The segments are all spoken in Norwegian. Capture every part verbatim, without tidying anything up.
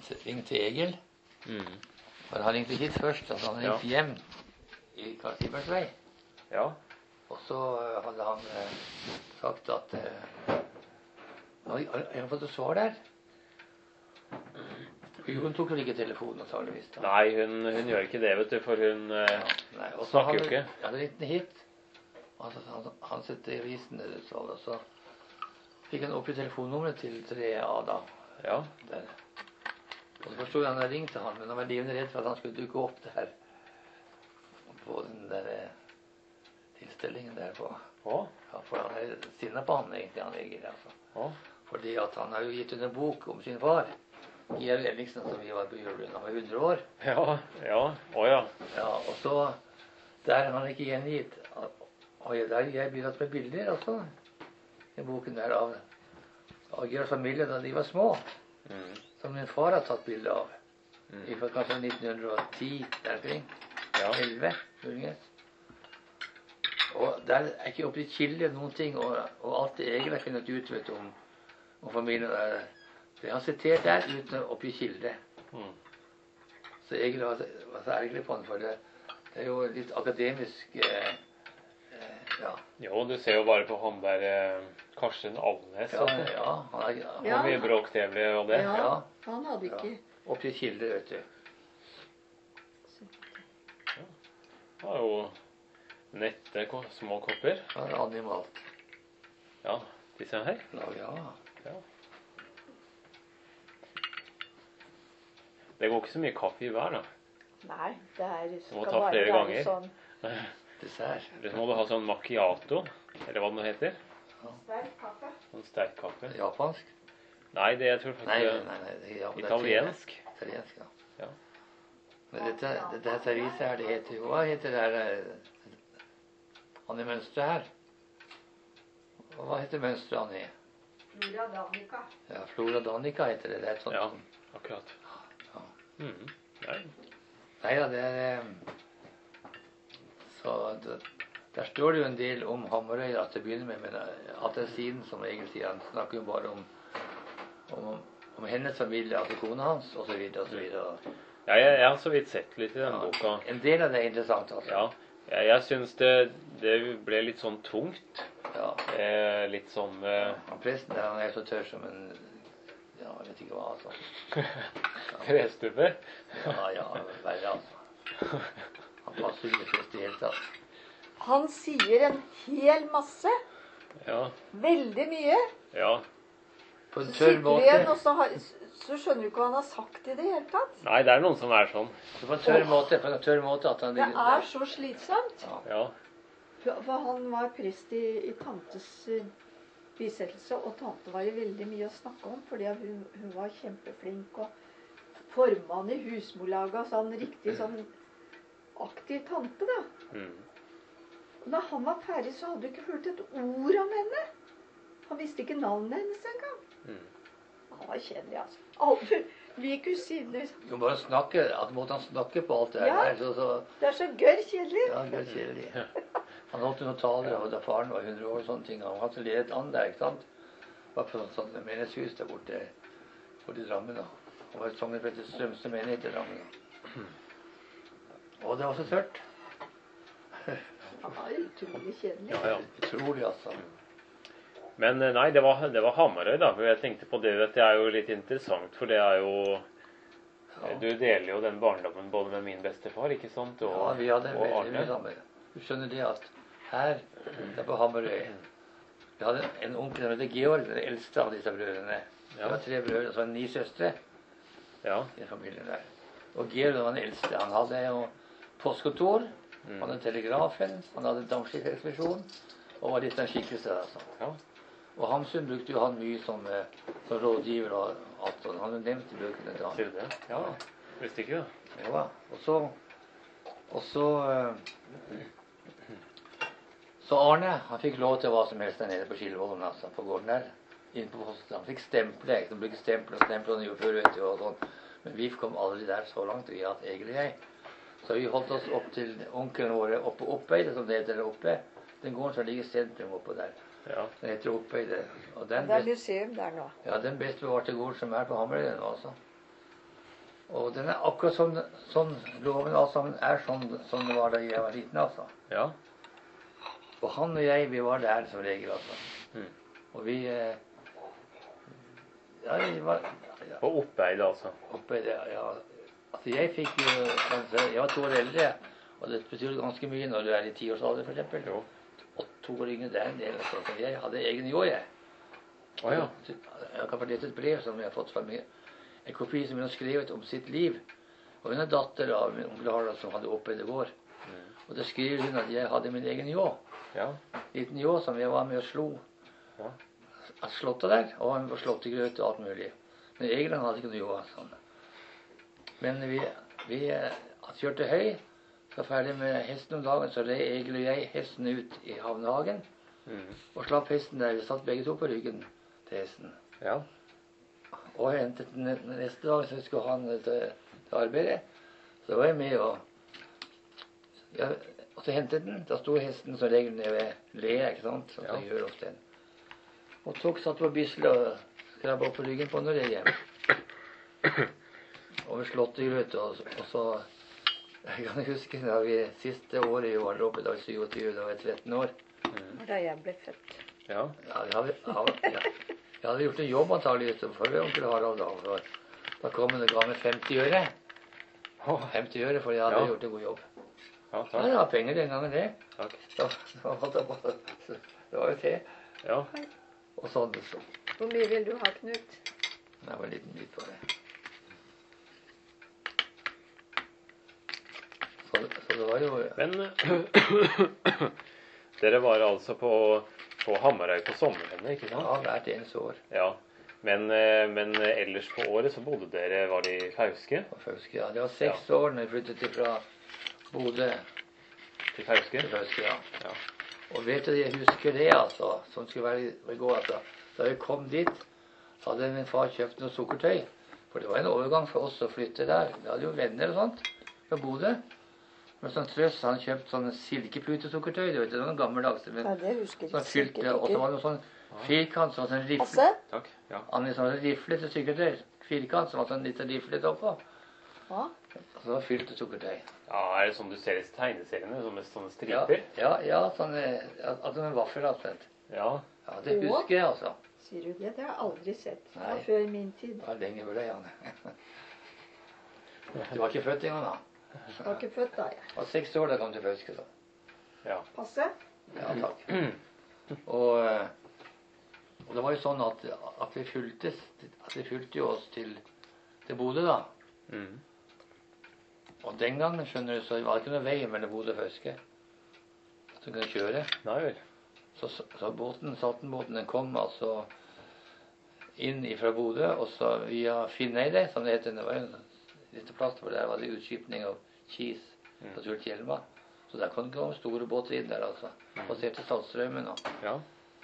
ringte Egil. Mm. For han ringte hit først, altså han ringte Ja. hjem i Karl Sibertsvei. Ja. Og så uh, hadde han uh, sagt at uh, han hadde fått et svar der. Hun tok vel ikke telefonen, antageligvis. da. Nei, hun, hun gjør ikke det, vet du, for hun uh, Ja, nei, og så snakker jo hadde- ikke. Jeg hadde ringt den hit. Altså, han, han sette i avisen, det du sa, og så fikk han opp i telefonnummeret til tre A da. Ja. Der. Og så forstod jeg han hadde ringt til han, men han var livende redd for at han skulle dukke opp der. På den der eh, tilstillingen der på. Å? Ja, for han er sinnet på han egentlig, han Egil, altså. Å? Fordi at han har jo gitt ut en bok om sin far. Georg Elliksen, som vi var på julebrun, han var hundre år. Ja. Ja. Å ja. Ja, og så, der har han ikke gjengitt. Og jeg, der jeg bidratt med bilder også. I boken der av, av Georgs familie da de var små. Mm. Som min far har tatt bilde av. Mm. I for kanskje nitten ti, der omkring. Ja. elleve, muligens. Og der er ikke oppe i kilde noen ting, og, og alt det Egil har funnet ut vet, du, om, om familien der, det har han sitert der uten å oppgi kilde. Mm. Så Egil var, så- var så ergerlig på han, for det, det er jo litt akademisk eh, eh, ja. Jo, du ser jo bare på han der eh, Karsten Alnes. Ja, altså. ja, han er, han, Hvor mye bråk det ble og det. Ja, Ja. han hadde ikke oppgi kilde, vet du. Det var jo nette ko- små kopper. Han er animalt. Ja, disse her. Ja, ja. Ja. Det går ikke så mye kaffe i hver, da. Nei, det er, må skal ta bare flere være ganger. sånn Dessert. Eller så må du ha sånn macchiato, eller hva det nå heter. sterk kaffe. Sånn sterk kaffe. Japansk? Nei, det jeg tror Nei, faktisk nei, nei. Det, ja, det er italiensk. Italiensk, ja. Ja. Men dette, dette her serviset her, det heter jo, hva heter det her, eh, han i mønstret her? Og hva heter mønstret han i? Flora Danica. Ja, Flora Danica heter det. Det er et sånt. Ja, akkurat. Ja. Mhm. Nei. Nei, ja, det er, eh, så det, der står det jo en del om Hamarøy at det begynner med, men eh, at det er siden, som Egil sier, han snakker jo bare om, om, om hennes familie, altså kona hans, og så videre, og så videre. Ja, jeg, jeg har så vidt sett litt i den Ja, boka. en del av det er interessant, altså. Ja, jeg, jeg synes det, det ble litt sånn tungt. Ja. Eh, litt sånn eh, Han presten der, han er så tørr som en, ja, jeg vet ikke hva, altså. trestubbe. Ja, ja, verre, altså. Han passer ikke prest i hele tatt. Han sier en hel masse. Ja, Veldig mye. ja. På en Så tørr sitter vi igjen, måte, og så, har, så skjønner du ikke hva han har sagt i det hele tatt. Nei, det er noen som er sånn. på en tørr måte, på en tørr måte at han Det er så slitsomt. Ja, For for han var prest i, i tantes eh, bisettelse, og tante var det veldig mye å snakke om, fordi at hun, hun var kjempeflink og formann i husmorlaget, sånn riktig sånn aktiv tante, da. mm. Og da han var ferdig, så hadde du ikke hørt et ord om henne. Han visste ikke navnet hennes engang. Mm. Han var kjedelig, altså. Alle, vi kusiner. Jo, bare snakke, at måtte han snakke på alt det her, Ja. så, så, Det er så gørr kjedelig. ja, det er kjedelig. Han holdt noen taler, og da faren var hundre år og sånne ting, han hadde ledet an der, ikke sant? Var på sånn, sånn menighetshus der borte, borte i Drammen da. Han var et sogneprest i Strømstad menighet i Drammen da. Og det var så tørt. Han var utrolig kjedelig. Ja, ja. Utrolig, altså. Men eh, nei, det var, det var Hamarøy, da. For jeg tenkte på det, vet du, det er jo litt interessant, for det er jo Ja. Du deler jo den barndommen både med min bestefar, ikke sant? Og, Ja, vi hadde og veldig mye Arne. sammen. Du skjønner det at her, der på Hamarøy, vi hadde en onkel som heter Georg, den eldste av disse brødrene. Det Ja. var tre brødre, og så var det ni søstre Ja. i familien der. Og Georg var den eldste. Han hadde jo postkontor, Mm. han hadde telegrafen, han hadde dampskipsekspedisjon, og var litt den skikkelse, altså. Ja. Og Hamsun brukte jo han mye som, eh, som rådgiver og alt sånt. Han hadde nevnt i bøkene til han. Sier du det? Ja. Visste ikke det. Ja, og så, og så, eh, så Arne, han fikk lov til hva som helst der nede på Skillvollen, altså, på gården der, inne på posten. Han fikk stemple, ikke? De brukte stempler og stemplene jo før, vet du, og sånn. Men vi kom aldri der så langt, vi har hatt Egil og jeg. Så vi holdt oss opp til onkelen våre oppe på Oppeide, som det heter der oppe. Den gården som ligger i sentrum oppe der. Ja. Den heter Oppeide. Og den Det er best, museum der nå. ja, den best bevarte gården som er på Hamarøy nå, altså. Og den er akkurat sånn, sånn loven alt sammen er sånn, sånn det var da jeg var liten, altså. Ja. Og han og jeg, vi var der som regel, altså. Mm. Og vi eh, Ja, vi var ja, På Oppeid, altså. oppe i det, ja. Altså, jeg fikk jo kanskje Jeg var to år eldre, og det betyr ganske mye når du er i tiårsalder, for eksempel. Jo. Og to år yngre, det er en del. Altså. Så jeg hadde egen jå, jeg. Å ja. Jeg kan få lese et brev som jeg har fått fra meg. En kopi som hun har skrevet om sitt liv. Og hun er datter av min onkel Harald som hadde oppe i det går. Mm. Og da skriver hun at jeg hadde min egen jå. Ja. Liten jå som jeg var med og slo. Ja. Jeg slått der, og han var slått i grøt og alt mulig. Men egentlig hadde ikke noe jå. Sånn. Men vi, vi kjørte høy. Så ferdig med hesten om dagen, så red Egil og jeg hesten ut i havnehagen. Mm. Og slapp hesten der. Vi satt begge to på ryggen til hesten. Ja. Og jeg hentet den neste dag, så jeg skulle ha den til, til arbeidet. Så var jeg med og ja, og så hentet den. Da sto hesten som regel nede ved Lea, ikke sant? Som Ja. jeg gjør ofte. Og tok satt på bisle og skrabba opp på ryggen på når jeg er hjemme. Over slåttegrøt, og, og så jeg kan huske da vi siste året i var oppe, da var jeg syvogtyve, da var jeg tretten år. Mm. Da jeg ble født. Ja. Ja, jeg hadde, ja, ja. Jeg hadde gjort en jobb antagelig for onkel Harald da. For da kom han og ga meg femti øre. femti øre, for jeg hadde Ja. gjort en god jobb. Ja, Ja, takk. det var penger den gangen, det. Takk. Da, da holdt jeg på. Det var jo te. Ja. Og sånn. Så. Hvor mye vil du ha, Knut? Det var en liten bit på det. Så, så det var jo Men dere var altså på, på Hamarøy på sommeren, ikke sant? ja, hvert eneste år. Ja. Men, eh, men ellers på året så bodde dere, var det i Fauske? På Fauske, ja. Det var seks år når jeg flyttet fra Bodø Til Fauske? til Fauske, ja. Ja. Og vet du, jeg husker det, altså, som skulle være i går, altså. Da vi kom dit, så hadde min far kjøpt noe sukkertøy. For det var en overgang for oss å flytte der. Vi hadde jo venner og sånt fra Bodø. Men sånn trøst, han kjøpt sånne silkeputesukkertøy, du vet, det var noen gammeldags. Men Ja, det husker sånn jeg fylte, sikkert og så ikke. var det noe sånn firkant, som var sånn rifle. Passe? Takk. Ja. Han er sånn riflete sukkertøy. Firkant, som var sånn litt riflet oppå. Ja. Og så var fylte sukkertøy. Ja, er det sånn du ser i tegneseriene, som med sånne Ja, striper? ja, ja, sånn, eh, ja, altså en vaffel, altså. Ja. Ja, det husker jeg, altså. Sier du det? Det har jeg aldri sett. Det var Nei. før min tid. Det var lenge før det, Janne. Du var ikke født engang da. Jeg var ikke født da, jeg. Jeg var seks år da jeg kom til Fauske, da. Ja. Passe? Ja, takk. Og, eh, og det var jo sånn at, at vi fulgtes, at vi fulgte jo oss til, til Bodø, da. Mm. Og den gangen, skjønner du, så var det ikke noe vei mellom Bodø og Fauske. At du kunne kjøre. Nei vel. Så, så, så båten, Saltenbåten, den kom altså inn fra Bodø, og så via Finneide, som det heter. Det var jo en liten plass, for der var det utskipning av kis på Sultjelma. Så der kunne det komme store båter inn der, altså. Passerte Saltstraumen. Og. Ja.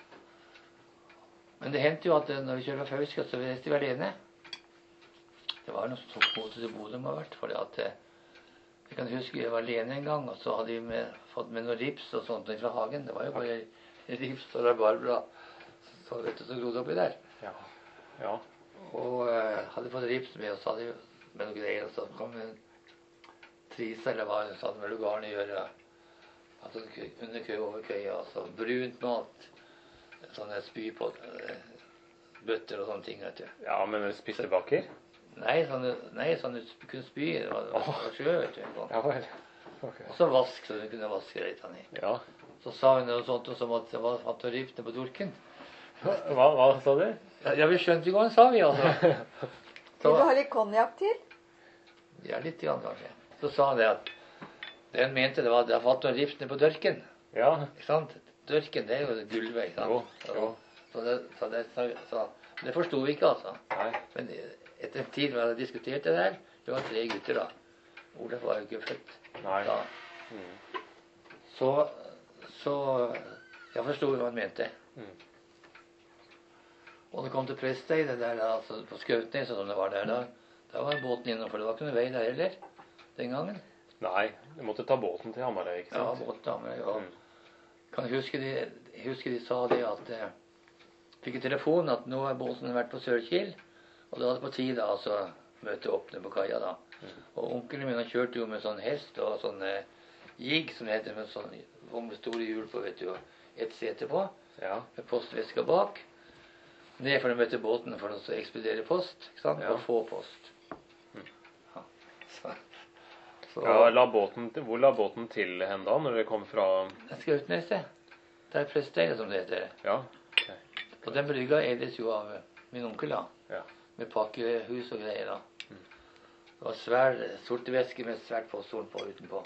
Men det hendte jo at eh, når vi kjørte fra Fauske, så reiste vi alene. Det var noe som tok båter til Bodø, må ha vært, fordi at eh, jeg kan huske jeg var alene en gang, og så hadde vi med, fått med noe rips og sånt fra hagen. Det var jo bare rips og rabarbra, så vet du, så grodde oppi der. Ja. Ja. Og eh, hadde fått rips med oss, hadde vi med noe greier, og så kom en trisa, eller hva, så hadde med lugaren i øret. Altså under kø over køya, altså brunt mat, sånne spy på eh, bøtter og sånne ting, vet du. Ja, men spissebakker? Nei, sånne, nei, sånne du kunne spy, det var, det var sjø, vet du. Sånn. Ja vel. Ok. Og så vask, så du kunne vaske litt av den i. Ja. Så sa hun noe sånt, og så måtte det være at hun rifte på durken. Hva, hva sa du? Ja, ja, vi skjønte ikke hva hun sa, vi, altså. Så, Vil du ha litt konjakk til? ja, litt grann, kanskje. Så sa han det at det hun mente det var at jeg har fått noen rift ned på dørken. Ja. Ikke sant? Dørken, det er jo gulvet, ikke Jo, sant? jo. Så det, så det, så, så, det forsto vi ikke, altså. Nei. Men etter en tid vi hadde diskutert det der, det var tre gutter da. Olaf var jo ikke født Nei. da. Mm. Så, så jeg forsto hva han mente. Mm. Og det kom til Presteid, det der, altså på Skautnes, som det var der da, da var båten innom, for det var ikke noe vei der heller, den gangen. Nei, du måtte ta båten til Hamarøy, ikke Ja, sant? båten da, men ja. Mm. Kan jeg huske de, jeg husker de sa det at, eh, fikk en telefon at nå er båten vært på Sørkiel, og da var det på tide, altså, møtet åpne på kaia da. Og onkelen min han kjørte jo med sånn hest og sånn eh, jig, som det heter, med sånn om det store hjul på, vet du, og et sete på, Ja. med postveska bak. Ned for å møte båten for å ekspedere post, ikke sant, Ja. og få post. Ja. Så, så Ja, la båten, til- hvor la båten til hen da, når dere kom fra... Skautneset, det er Prestøy, som det heter. Ja, Og den brygga eides jo av min onkel da, ja. med pakkehus og greier da. Det var svær sorte veske med svært posthorn på utenpå.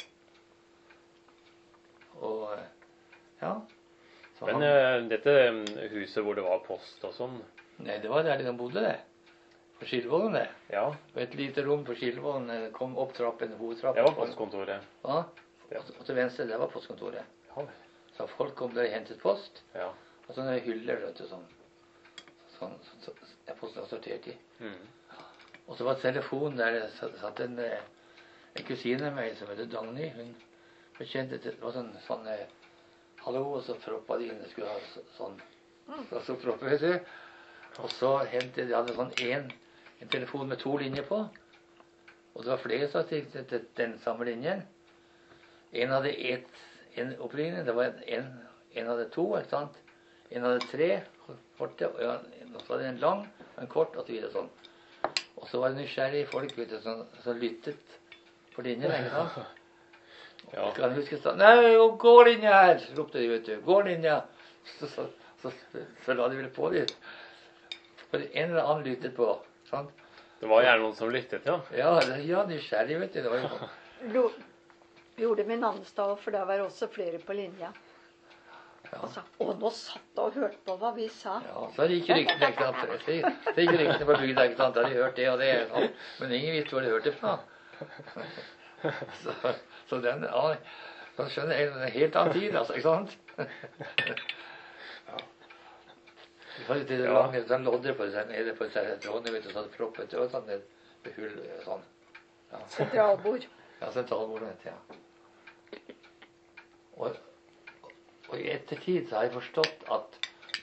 Og ja. Så Men han, eh, dette mm, huset hvor det var post og sånn, nei, det var der de bodde det. På Skilvollen det. ja, Og et lite rom på Skilvollen eh, kom opp trappen, hovedtrappen. det var postkontoret. Ja. Og, og til venstre, der var postkontoret. Ja, Så folk kom der og hentet post. ja. Og sånne hyller, vet du, sånn. Sånn, så, så, jeg posten var sortert i. Mm. Og så var telefonen der, det satt, satt en, eh, en kusine av meg som heter Dagny. Hun bekjente til, det var sånn, sånn eh, hallo, og så proppa de inn, det skulle ha så, sånn. Og så proppa, vet du. Og så hentet de hadde sånn en, en telefon med to linjer på. Og det var flere som hadde til den samme linjen. En hadde et, en oppringning, det var en, en, en hadde to, ikke sant? En hadde tre korte, og en, så hadde en lang, og en kort, og så videre sånn. Og så var det nysgjerrige folk, vet du, som, som lyttet på linjen, ikke sant? Ja. Jeg kan huske sånn, nei, gå linja her, ropte de, vet du, gå linja. Så, så, så, så, så la de vel på dit. For en eller annen lyttet på, sant? Det var gjerne noen som lyttet, ja. Ja, det- ja, nysgjerrig, vet du, det var jo... Lo- Gjorde med Nannestad, for der var også flere på linja. Ja. Og sa, å, nå satt jeg og hørte på hva vi sa. Ja, så gikk ryktene, ikke sant? Så så gikk ryktene på bygda, ikke sant? Da hadde de hørt det og det, sant? Men ingen visste hvor de hørte fra. Så, så den, ja, så skjønner jeg, en helt annen tid, altså, ikke sant? Ja. Vi hadde til det Ja. lange, sånn lodder på seg, nede på seg, trådene, vet du, sånn proppet, og sånn, med hull, sånn. Ja, Sentralbord. ja sentralbordet, vet du, ja. Og, og i ettertid så har jeg forstått at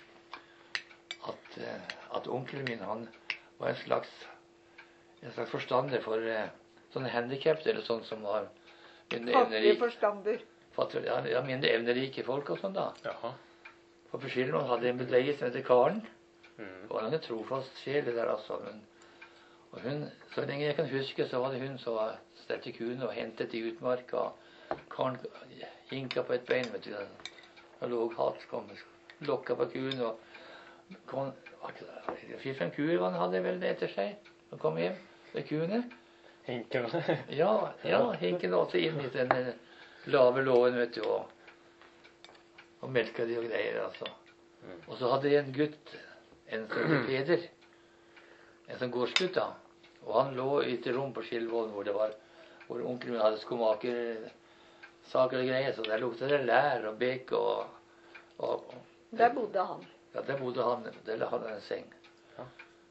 at, eh, at onkelen min, han var en slags en slags forstander for eh, sånne handicap, eller sånn som var mindre Fattig evnerike, forstander. fattig- ja, ja, mindre evnerike folk og sånn da. Jaha. Og på Skilmål hadde en bedleie som heter Karen. Mm. Det var en trofast sjel det der, altså. Men, og hun, så lenge jeg kan huske, så var det hun som var stelte kuene og hentet i utmarka. Karen hinka på et bein, vet du. Og lå halt, kom, lokka på kuen og kom, fire-fem kuer han hadde vel det etter seg. Han kom hjem med kuene. Hinken. Ja, ja, hinken også inn i den eh, lave låven, vet du, og, og melka de og greier, altså. Og så hadde de en gutt, en som heter Peder, en som gårdsgutt da, og han lå i et rom på Skilvollen hvor det var, hvor onkelen min hadde skomaker, saker og greier, så der lukte det lær og bek og, og, og Der bodde han. ja, der bodde han, der hadde han en seng. Ja.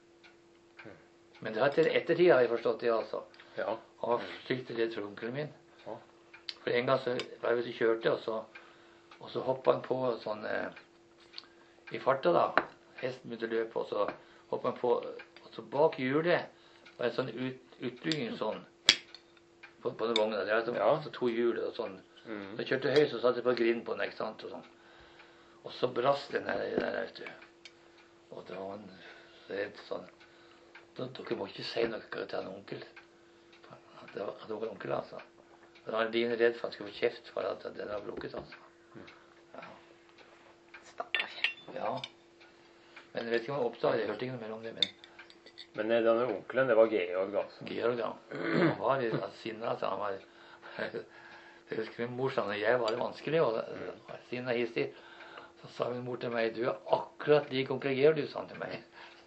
Men det har til ettertid har jeg forstått det, altså. Ja. Han var fryktelig redd for onkelen min. Ja. For en gang så var jeg ute og kjørte, og så, og så hoppet han på sånn eh, i farta da. Hesten begynte å løpe, og så hoppet han på, og så bak hjulet var en sånn ut, utbygging sånn, på, på den vognen. Det var altså, Ja. altså to hjul og sånn. Mm. Så jeg kjørte høy, så satt jeg på grind på den, ikke sant, og sånn. Og så brast den her, der, vet du. Og det var en redd sånn. Dere må ikke si noe til en onkel. At det var, at det var en onkel, altså. Da var din redd for at han skulle få kjeft for at den var brukket, altså. Ja. Stakkars. Ja. Men jeg vet ikke om han oppdaget, jeg hørte ikke noe mer om det, men Men eh, denne onkelen, det var Georg, altså. Georg, da. Han var litt sinna, altså. Han var, jeg husker min mor sa når jeg var vanskelig, og var sinna hissig, så sa min mor til meg, du er akkurat lik onkel Georg, du, sa han til meg.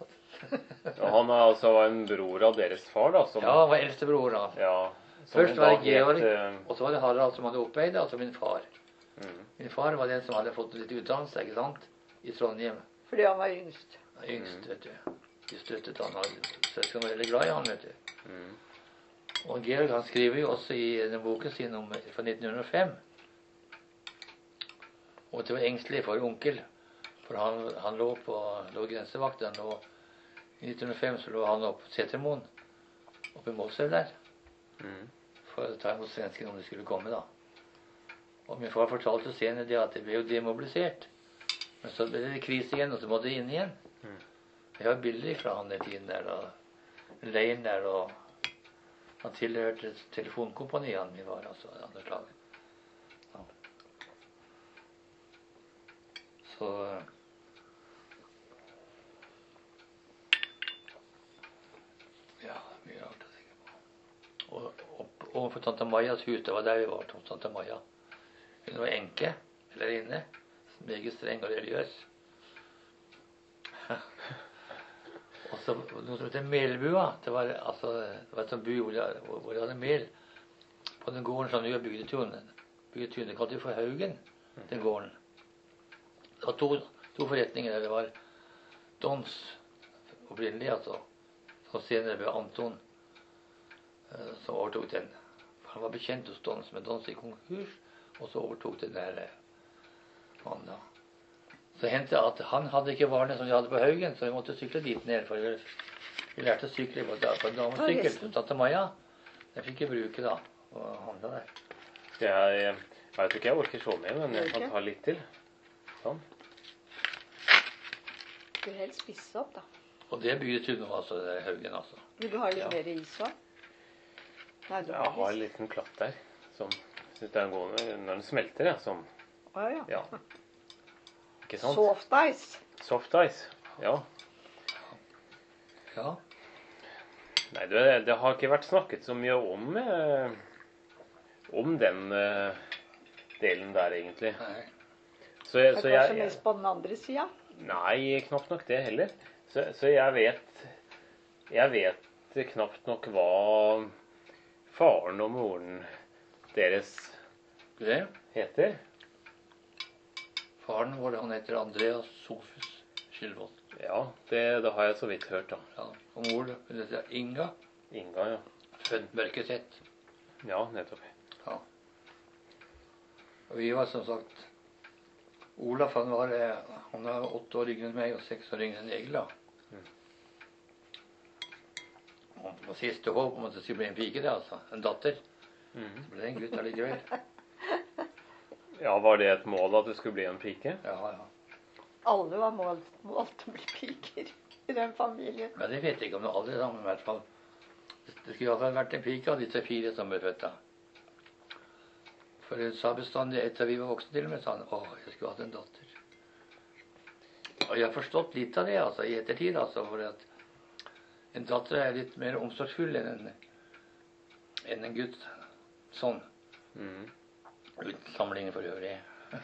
Og han er altså en bror av deres far, da? Som, Ja, han var eldstebror, da. ja, som Først da var det het, Georg, eh, og så var det Harald som hadde oppveid, altså min far. mm. Min far var den som hadde fått litt utdannelse, ikke sant, i Trondheim. Fordi han var yngst. Yngst, vet du. De støttet han, og søsken var veldig glad i han, vet du. Mm. Og Georg, han skriver jo også i den boken sin om, fra nitten hundre og fem, og det var engstelig for onkel, for han, han lå på lå grensevakt, han lå, i nitten hundre og fem så lå han opp på Setermoen, oppe i Målselv der. Mm. For å ta imot svenskene om de skulle komme, da. Og min far fortalte senere det at det ble jo demobilisert. Men så ble det krise igjen, og så måtte det inn igjen. Mm. Jeg har bilder fra han den tiden der, og leiren der, og han tilhørte telefonkompaniet han vi var, altså, andre slag. Ja. Så ja, mye rart å tenke på. Og opp, overfor tante Majas hus, det var der vi var, tante Maja. Hun var enke, eller inne, meget streng og religiøs. Og så noe som heter Melbua. Det var, altså, det var et sånt by hvor de, hvor de hadde mel på den gården som de har bygd tunet. Bygd tunet, kalte de for Haugen, den gården. Det var to, to forretninger der. Det var Dons opprinnelig, altså. Så senere ble Anton uh, som overtok den. Han var bekjent hos Dons, men Dons gikk konkurs, og så overtok den der uh, han da. Så hendte det at han hadde ikke varene som de hadde på Haugen, så vi måtte sykle dit ned. For vi, vi lærte å sykle på, på en damesykkel. Så tante Maja, den fikk jeg bruke da, og handla der. Jeg, jeg vet ikke jeg orker så mye, men jeg kan ta litt til. Sånn. Du vil helst spisse opp, da. Og det bygde du nå, altså, det er Haugen, altså. Vil du ha litt Ja. mer is også? Nei, du Jeg har en liten klatt der, som synes det er gående når den smelter, ja, som, Å, ja. ja. Ikke sant? Soft ice. Soft ice, ja. Ja. Nei, det, det har ikke vært snakket så mye om, eh, om den eh, delen der, egentlig. Nei. Så, jeg, Det så er kanskje jeg, mest på den andre sida. nei, knapt nok det heller. Så, så jeg vet, jeg vet knapt nok hva faren og moren deres Det, heter. faren vår, han heter Andreas Sofus Skilvold. Ja, det, det har jeg så vidt hørt, da. Ja. Og mor, hun heter Inga, Inga, ja. født mørketett. Ja, nettopp. Ja. Og vi var som sagt, Olaf, han var, eh, han var åtte år yngre enn meg, og seks år yngre enn Egil, da. Mm. Og på siste håp om at det skulle bli en pike, det, altså. En datter. Mhm. Så ble det en gutt allikevel. Ja, var det et mål at det skulle bli en pike? Ja, ja. Alle var målt, målt å bli piker i den familien. Men det vet jeg ikke om det alle sammen, i hvert fall. Det skulle i hvert fall vært en pike av disse fire som ble født da. For hun sa bestandig etter vi var voksne til og med, sa han, åh, jeg skulle hatt en datter. Og jeg har forstått litt av det, altså, i ettertid, altså, for at en datter er litt mer omsorgsfull enn en, enn en gutt. Sånn. Mhm. Uten sammenligning for øvrig.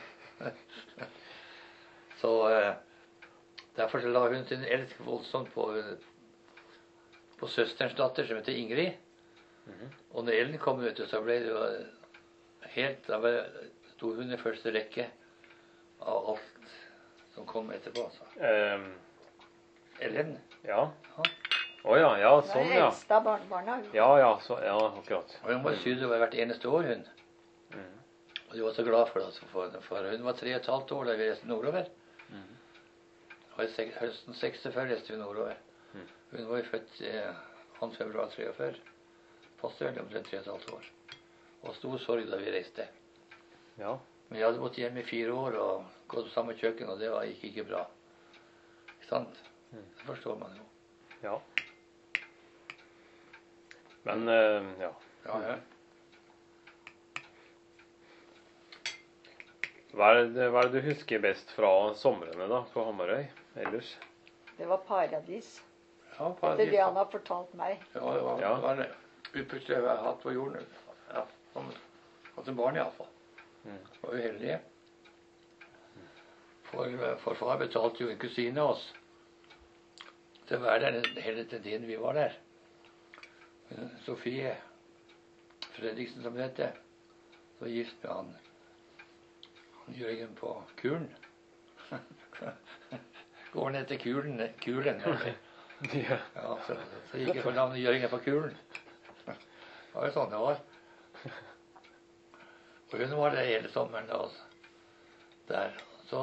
Så eh, derfor så la hun sin elsk voldsomt på, på søsterens datter, som heter Ingrid. Mhm. Og når Ellen kom, vet du, så ble det jo helt, da var- sto hun i første rekke av alt som kom etterpå, altså. Ehm, Ellen. ja. Ja. Å ja, ja, Det sånn, er ja. eldste av barnebarna. Ja, ja, så, ja, akkurat. Og hun var sydd over hvert eneste år, hun. Mhm. Og de var så glad for det, altså, for, for hun var tre og et halvt år da vi reiste nordover. Mhm. Og i sek- høsten sekstifire reiste vi nordover. Mhm. Hun var jo født eh, andre februar treogfyrre. Fosterhjørnet omtrent tre og et halvt år. Og stor sorg da vi reiste. Ja. Men jeg hadde bodd hjemme i fire år og gått på samme kjøkken, og det var, gikk ikke bra. Ikke sant? Mhm. Det forstår man jo. Ja. Men, eh, ja. Ja, ja. Hva er, det, hva er det du husker best fra somrene da, på Hamarøy, ellers? Det var paradis. Ja, Det er det han har fortalt meg. Ja, det var, Ja. det var det ypperste jeg har hatt på jorden. Ja, som hatt en barn i alle fall. Mm. Var jo heldige. For, for far betalte jo en kusine av oss til å være der hele den tiden vi var der. Sofie Fredriksen, som det heter, var gift med han, han Jørgen på Kulen. Går ned til Kulen, Kulen eller? Ja. Ja, så, så gikk jeg for navnet Jørgen på Kulen. Det var jo sånn det var. Og hun var der hele sommeren da, altså. Der. Så,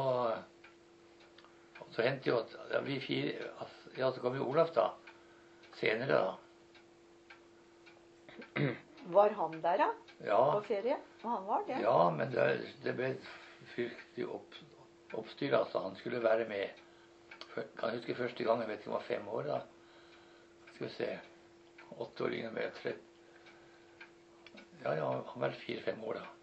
så hendte jo at ja, vi fire, altså, ja, så kom jo Olaf da, senere da. Var han der, da? Ja, På ferie? Og han var det? ja, men det, det ble fryktelig opp, oppstyr, altså. Han skulle være med. Før- Kan jeg huske første gang, jeg vet ikke om han var fem år da. Skal vi se. Åtteåringen med tre. Ja, ja, han var vel fire-fem år da.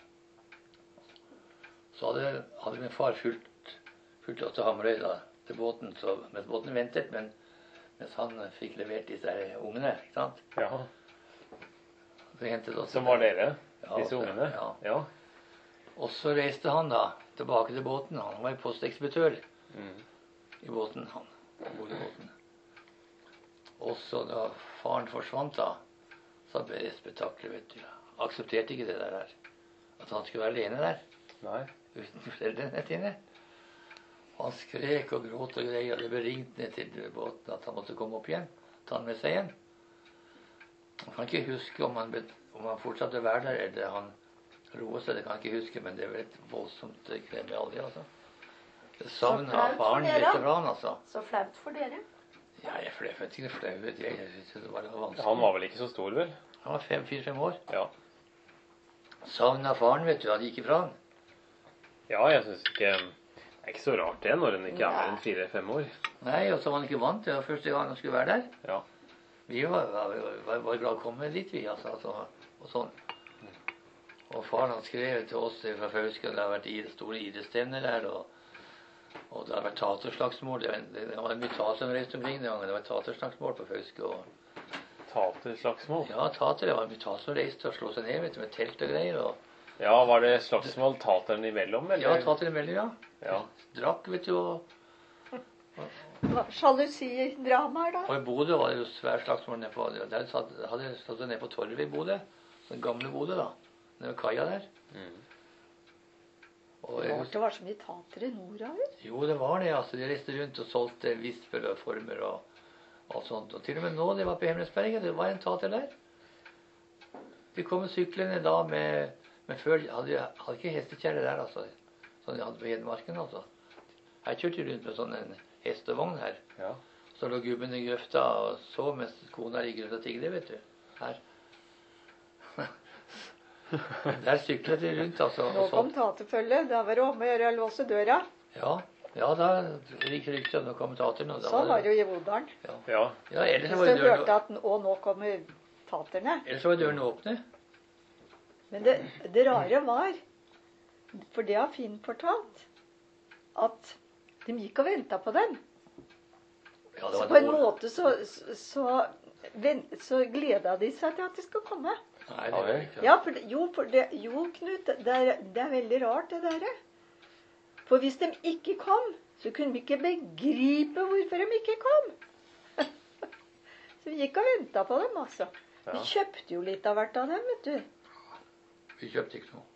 Så hadde, hadde min far fulgt, fulgt oss til Hamarøy da, til båten, så, mens båten ventet, men mens han fikk levert disse her ungene, ikke sant? Ja. Så hentet oss Som var dere, Ja, disse så- ungene? ja. Ja. Og så reiste han da tilbake til båten. Han var jo postekspeditør Mm. i båten, han. Han bodde i båten. Og så da faren forsvant da, så ble det spetakler, vet du. Aksepterte ikke det der her. At han skulle være alene der, Nei. uten foreldrene sine. Han skrek og gråt og greier, og det ble ringt ned til båten at han måtte komme opp igjen. Ta han med seg igjen. Jeg kan ikke huske om han, ble, om han fortsatte å være der, eller han roet seg, det kan jeg ikke huske, men det var et voldsomt krem aldri, altså. Det savnet Så flaut av faren for dere. etter han, altså. Så flaut for dere. Ja, jeg ble faktisk ikke flau, vet jeg. Jeg synes det var vanskelig. Han var vel ikke så stor, vel? Han var fem, fire-fem år. Ja. Savnet av faren, vet du, han gikk ifra han. Ja, jeg synes ikke... Det er ikke så rart det, når en ikke er Nei. mer enn fire-fem år. Nei, og så var han ikke vant til det første gang han skulle være der. Ja. Vi var, var, var, var glad å komme dit, vi, altså, altså, og sånn. Og faren han skrev til oss fra Fauske, det har vært id- store idrettsstevner der, og, og det har vært taterslagsmål. Det, det, det var mye tater som reiste omkring den gangen, det var taterslagsmål på Fauske. Og, Taterslagsmål. ja, tater, det var mye tater som reiste og slo seg ned, vet du, med telt og greier. Og, Ja, var det slagsmål tateren imellom, eller? ja, tater imellom, ja. Ja. Drakk, vet du, og, Sjalusidramaer, da? og i Bodø var det jo svært slagsmål nede på, der satt, hadde jeg stått nede på torvet i Bodø, den gamle Bodø da, nede ved kaia der. Mm. Og jeg Rart husker, det var så mye tatere nordover. jo, det var det, altså. De reiste rundt og solgte visper og former og alt sånt. Og til og med nå, det var på Hemmelsberget, det var en tater der. De kom syklene da med, med før, hadde, hadde ikke hestekjerre der, altså. Sånn de hadde på Hedmarken, altså. Her kjørte de rundt med sånn en hestevogn her. Ja. Så lå gubben i grøfta og så mens kona i grøfta tigde, vet du. Her. Der syklet de rundt, altså. Nå og kom så- taterfølget. Da var det om å gjøre å låse døra. Ja, ja, da gikk ryktet om det kom tateren. og da Sånn var det jo i Odalen. Ja. Ja, ellers Hvis var du jo døren, hørte at å, nå kommer taterne. ellers var døren åpne. Men det, det rare var, for det har Finn fortalt, at de gikk og venta på dem. Ja, det Så var på en dårlig. måte så, så, så, ven- så gleda de seg til at de skulle komme. Nei, det var det ikke. Ja, for det, jo, for det, jo, Knut, det er, det er veldig rart, det der. For hvis de ikke kom, så kunne vi ikke begripe hvorfor de ikke kom. Så vi gikk og venta på dem, altså. Vi Ja. kjøpte jo litt av hvert av dem, vet du. Vi kjøpte ikke noe.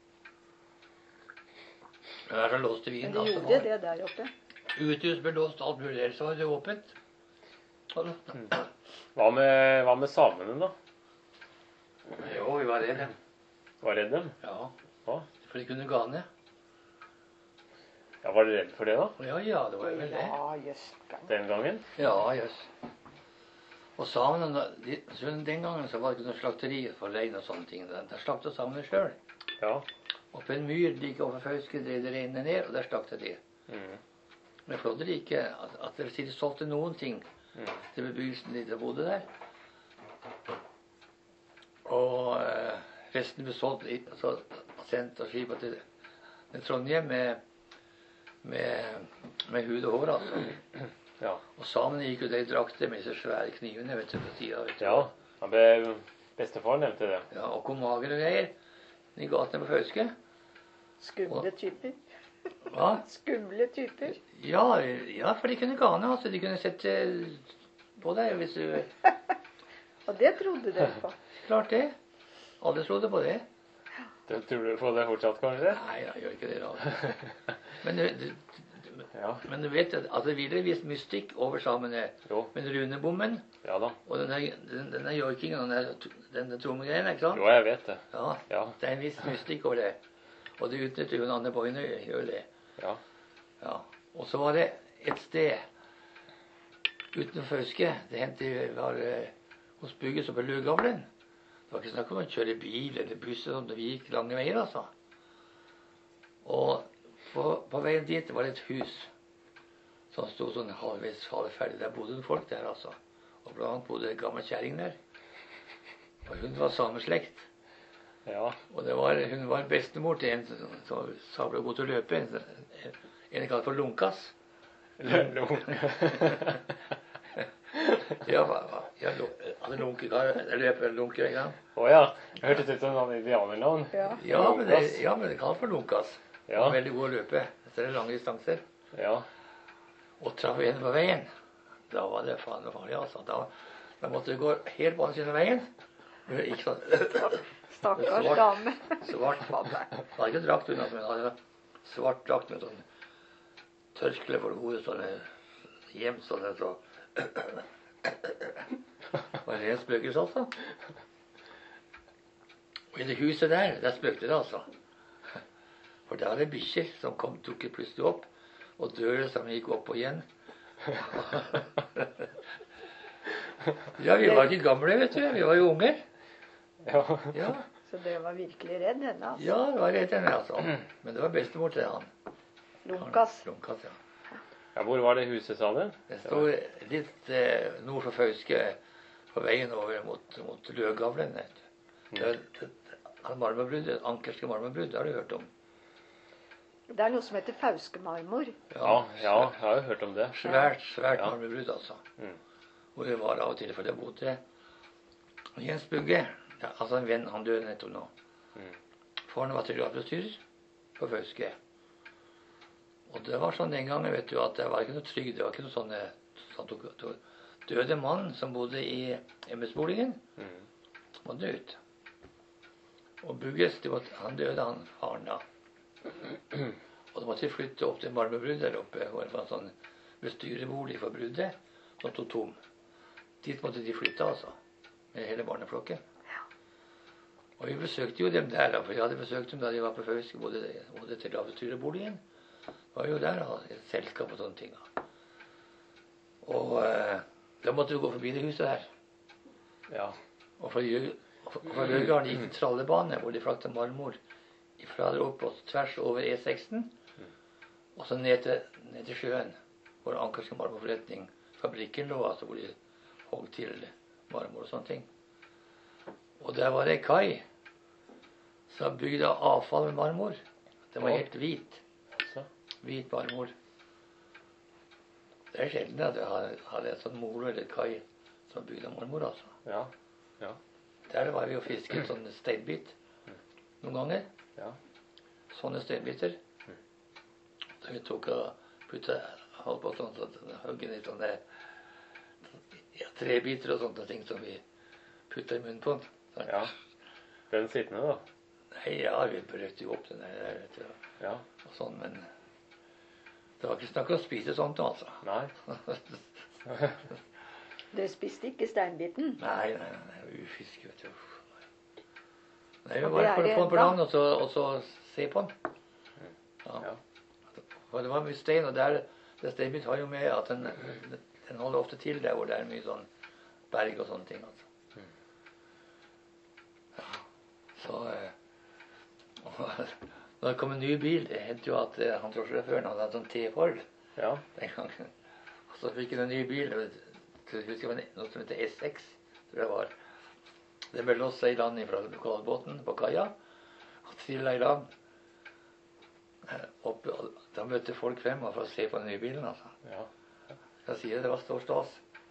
Men der så låste vi Men inn. de altså. gjorde det der oppe. Uthus ble låst, alt mulig. Ellers var det åpent. Altså. Hva med, hva med samene, da? Jo, vi var redde. Var redd dem? Ja, Hva? for de kunne gane. Ja, var dere redd for det, da? Ja, ja, det var jo vel det. Ja, jøss. Den gangen? Ja, jøss. Og samene, de, så den gangen så var det ikke noe slakteri for rein og sånne ting. Der slaktet samene selv. Ja. Og på en myr like overfor Fauske drev de reinene ned, og der slaktet de. Mm. Men flådde de ikke at, at dere sier de solgte noen ting Mm. til bebyggelsen de der bodde der. Og eh, resten ble solgt i- altså, sendt av skipa til, til Trondheim med, med, med hud og hår, altså. Ja. Og samene gikk jo der i drakter med disse svære knivene, vet du, på siden, vet du. Ja. Han be, bestefar nevnte det. Ja, og komager og greier i gatene på Fauske. Skumle typer. Hva? Skumle typer. Ja, ja, for de kunne gane, altså. De kunne sette på deg hvis du... Og det trodde dere på. Klart det. Alle trodde på det. Det tror du på det fortsatt, kanskje? Nei, jeg gjør ikke det da. Men, du- du- Ja. men du vet at det ville vist mystikk over samene. Jo. Men runebommen Ja da. og den der, den, den der joikingen, den der, den der trommegreien, ikke sant? Jo, jeg vet det. Ja, Ja. det er en viss mystikk over det. Og det utnytter jo Anne Boine, gjør det. Ja. Ja. Og så var det et sted utenfor Fauske. Det hendte vi var eh, hos Bygges oppe på Lugavlen. Det var ikke snakk om å kjøre bil eller buss, sånn, vi gikk lange veier, altså. Og på, på veien dit var det et hus som stod sånn halvveis halvferdig. Der bodde det folk der, altså. Og blant annet bodde en gammel kjerring der. Og hun var sameslekt. Ja. Og det var, hun var bestemor til en som, som sa ble god til å løpe. En, en kalt for Lunkas. Lunkas. Ja, ja, hadde lunkekar, løper lunker, ikke sant? Å ja, det hørtes ut som noen indianernavn. Ja. Ja, men det, ja, men det kalles for Lunkas. Ja. Og veldig god å løpe. Så det er lange distanser. Ja. Og traff henne på veien. Da var det faen meg farlig, altså. Da, da måtte du gå helt på den siden av veien. Men ikke sånn. Stakkars dame. Svart. Hun hadde ikke drakt unna, men hun hadde svart drakt med sånn tørkle for hodet, sånn gjemt sånn, så det var en spøkelse, altså. Og i det huset der, der spøkte det, altså. For der var det bikkjer som kom, tok plutselig opp, og dører som gikk opp og igjen. Ja, vi var ikke gamle, vet du. Vi var jo unge. Ja. Ja, Så dere var virkelig redd henne, altså. ja det var rett henne, altså. Men det var bestemor til han. Lunkas. Lunkas, ja. Ja, hvor var det huset, sa du? Det stod litt eh, nord for Fauske, på veien over mot, mot Løgavlen. vet du. Det, det, det marmorbruddet, Ankerske marmorbrudd, det har du hørt om. Det er noe som heter Fauske-marmor. Ja, ja, jeg har jo hørt om det. Svært, svært Ja. marmorbrudd, altså. Mm. Hvor det var av og til, for det bodde Jens Bugge, ja, altså en venn, han døde nettopp nå. Mm. Faren var telegrafbestyrer på Fauske. Og det var sånn den gangen, vet du, at det var ikke noe trygg, det var ikke noe sånne, sånn tok, tok døde mann som bodde i embetsboligen, Mm. var død. Og Bugges, det var, han døde, han faren da. Og da måtte de flytte opp til marmorbruddet der oppe, hvor det var en sånn bestyrebolig for bruddet, som stod tom. Dit måtte de flytte, altså, med hele barneflokken. Og vi besøkte jo dem der, da, for jeg hadde besøkt dem da de var på Fauske, både, både til bestyreboligen. Det var jo der, da, et selskap og sånne ting. Da. Og eh, da måtte vi gå forbi det huset her. Ja. Og fra, fra Løggarden gikk en trallebane hvor de frakta marmor fra der opp og tvers over E seksten, og så ned til, ned til sjøen, hvor Ankerske marmorforretning, fabrikken lå, altså hvor de hogg til marmor og sånne ting. Og der var det kai som bygde avfall med marmor. Den var helt hvit. Så. Hvit marmor. Det er sjelden at jeg har, har et sånt molo eller et kai som bygde av marmor, altså. Ja. Ja. Der var vi og fisket sånne steinbit noen ganger. Ja. Sånne steinbiter. Så vi tok og puttet holdt på sånn, sånn høggen i sånne ja, trebiter og sånne ting som vi puttet i munnen på den. Sånn. Ja. Den sittende, da. Nei, ja, vi brøt jo opp den der, vet du. Ja. Og sånn, men det var ikke snakk om å spise sånt, altså. Nei. Dere spiste ikke steinbiten? Nei, nei, nei, nei, ufisk, vet du. Nei, vi Og var det er for å det få den på enda. land, og så, og så se på den. Ja. Ja. For det var mye stein, og der, det steinbit har jo med at den, den holder ofte til der hvor det er mye sånn berg og sånne ting, altså. Ja. Så, eh, når det kom en ny bil, det hendte jo at eh, han drosjesjåføren hadde en sånn T-Ford Ja. den gangen. Og så fikk han en ny bil, jeg husker jeg, noe som heter S X, tror jeg var. Det ble losset i land fra lokalbåten på kaia, og trillet i land. Oppe, og da møtte folk frem for å se på den nye bilen, altså. Ja. Jeg sier det var stor stas.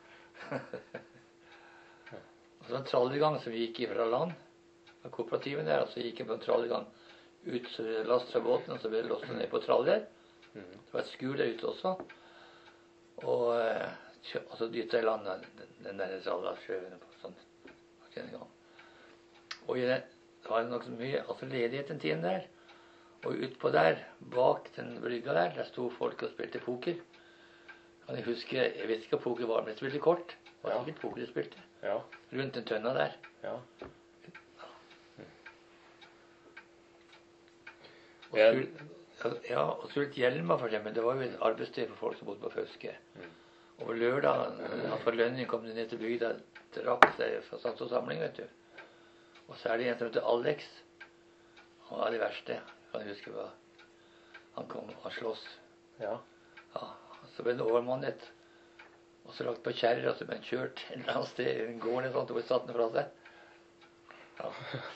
Og så en trallegang som vi gikk i fra land, fra kooperativen der, og så gikk jeg på en trallegang ut last fra båten, og så ble det losset ned på traller. Mm. Det var et skur der ute også. Og, eh, kjø- og så dyttet jeg i land den, den der tralla sjøen på sånn. En gang. Og i det, det var nok så mye, altså ledighet den tiden der. Og utpå der, bak den brygga der, der sto folk og spilte poker. Kan jeg huske, jeg vet ikke hva poker var, men det spilte kort. Det var Ja. sikkert poker de spilte. Ja. Rundt den tønna der. Ja. Og Ja. Sult, ja, og Sult Hjelma for eksempel, det var jo et arbeidssted for folk som bodde på Fauske. Mm. Og på lørdag, for lønning kom de ned til bygda, drakk seg fra sans og samling, vet du. Og så er det en som heter Alex. Han var det verste. Jeg kan huske hva. Han kom og slåss. Ja. Ja, så ble han overmannet. Og så lagt på kjerre, og så ble han kjørt en eller annen sted i en gård eller sånt, og satt den fra seg. Ja.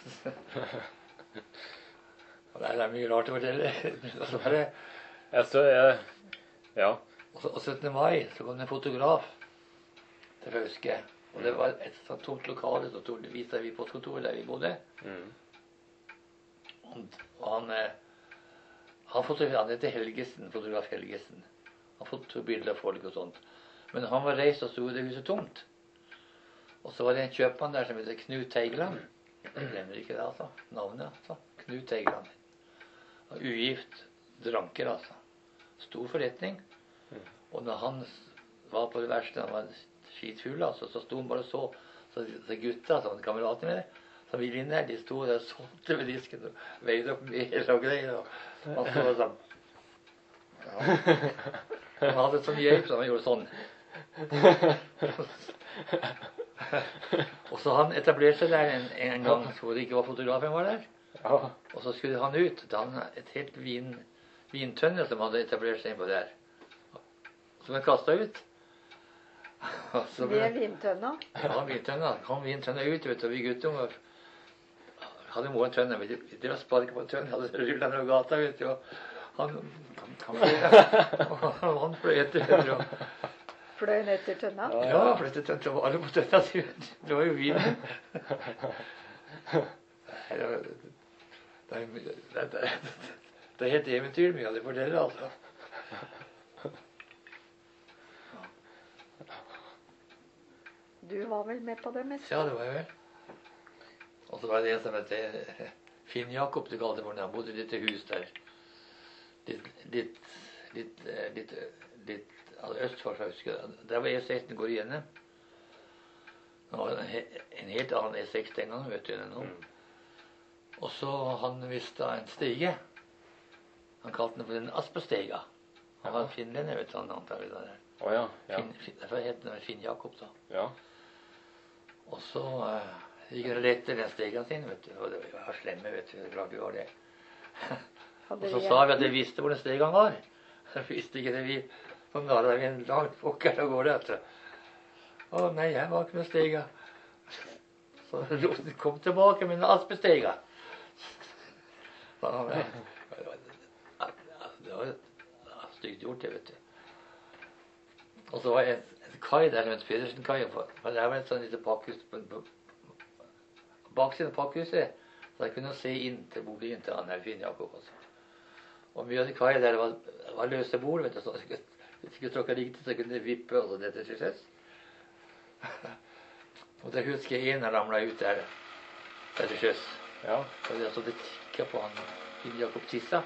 Og det er mye rart å fortelle. Og så var det... Ja, så, jeg, ja. Og, så, og syttende mai så kom det en fotograf til Fauske. Og det var et sånt tomt lokale som stod viset vi postkontoret der vi bodde. Mm. Og, og han... Han, han heter Helgesen, fotograf Helgesen. Han fotograferer bilder av folk og sånt. Men han var reist og stod i det huset tomt. Og så var det en kjøpmann der som heter Knut Teigland. Jeg glemmer ikke det, altså. Navnet, altså. Knut Teigland. Ugift dranker, altså. Stor forretning. Og når han var på det verste, han var skitfull, altså, så sto han bare og så. Så, så gutta, altså, kameratene med det, som ville inn der, de sto der og solgte ved disken og veide opp mer og greier. Og han stod sånn. Ja. Han hadde så mye hjelp, så han gjorde sånn. Og så han etablerte seg der en, en gang hvor det ikke var fotografen var der. Og så skulle han ut. Da han et helt vin, vintønne som hadde etablert seg på der. Som han kastet ut. Det er vintønna? Ja, vintønna. Kom vintønna ut, vet du, og vi guttunger hadde må en tønne. Vi drev og sparket på tønne, hadde rullet ned gata, vet du, og han, han, han, han fløy etter tønne. Fløy ned til tønna? Ja, fløy etter tønne, og alle på tønna, det var jo vinen. Det er, det, er, det, er, det er helt eventyr mye av det forteller, altså. Du var vel med på det meste? Ja, det var jeg vel. Og så var det en som heter Finn Jakob, det kalte for det. Han bodde i et hus der. Litt, litt, litt, litt, litt øst for Fauske. Der var E seksten går igjen. Det var en, en helt annen E seks den gangen, vet du. Nå. Og så han visste en stige. Han kalte den for den Aspestega. Han var finlender, vet du, han antakelig der. Oh, ja, ja. Finn, Finn, derfor het den Finn Jakob, da. Ja. Og så... Uh, gikk han rett til den stegen sin, vet du. Og det var slemme, vet du. Det klart vi var det. Og så sa vi at vi visste hvor den stegen var. Så visste ikke det vi. Så da hadde vi en lang pokker og går det, vet du. Å nei, jeg var ikke med stegen. Så Rosen kom tilbake med en aspestega. Det var stygt gjort, det, vet du. Og så var det en, en kai der som het Pedersen-kai. Men det var et sånn lite pakkehus på, på baksiden av pakkehuset, så jeg kunne se inn til boligen til han her Finn Jakob også. Og mye av de kaia der var, var løse bord, vet du, så jeg skulle tråkke riktig, så jeg kunne vippe og så dette til sjøs. Og der husker jeg en ramlet ut der, der til sjøs. Ja. Og jeg så det tikket på han Finn Jakob tissa.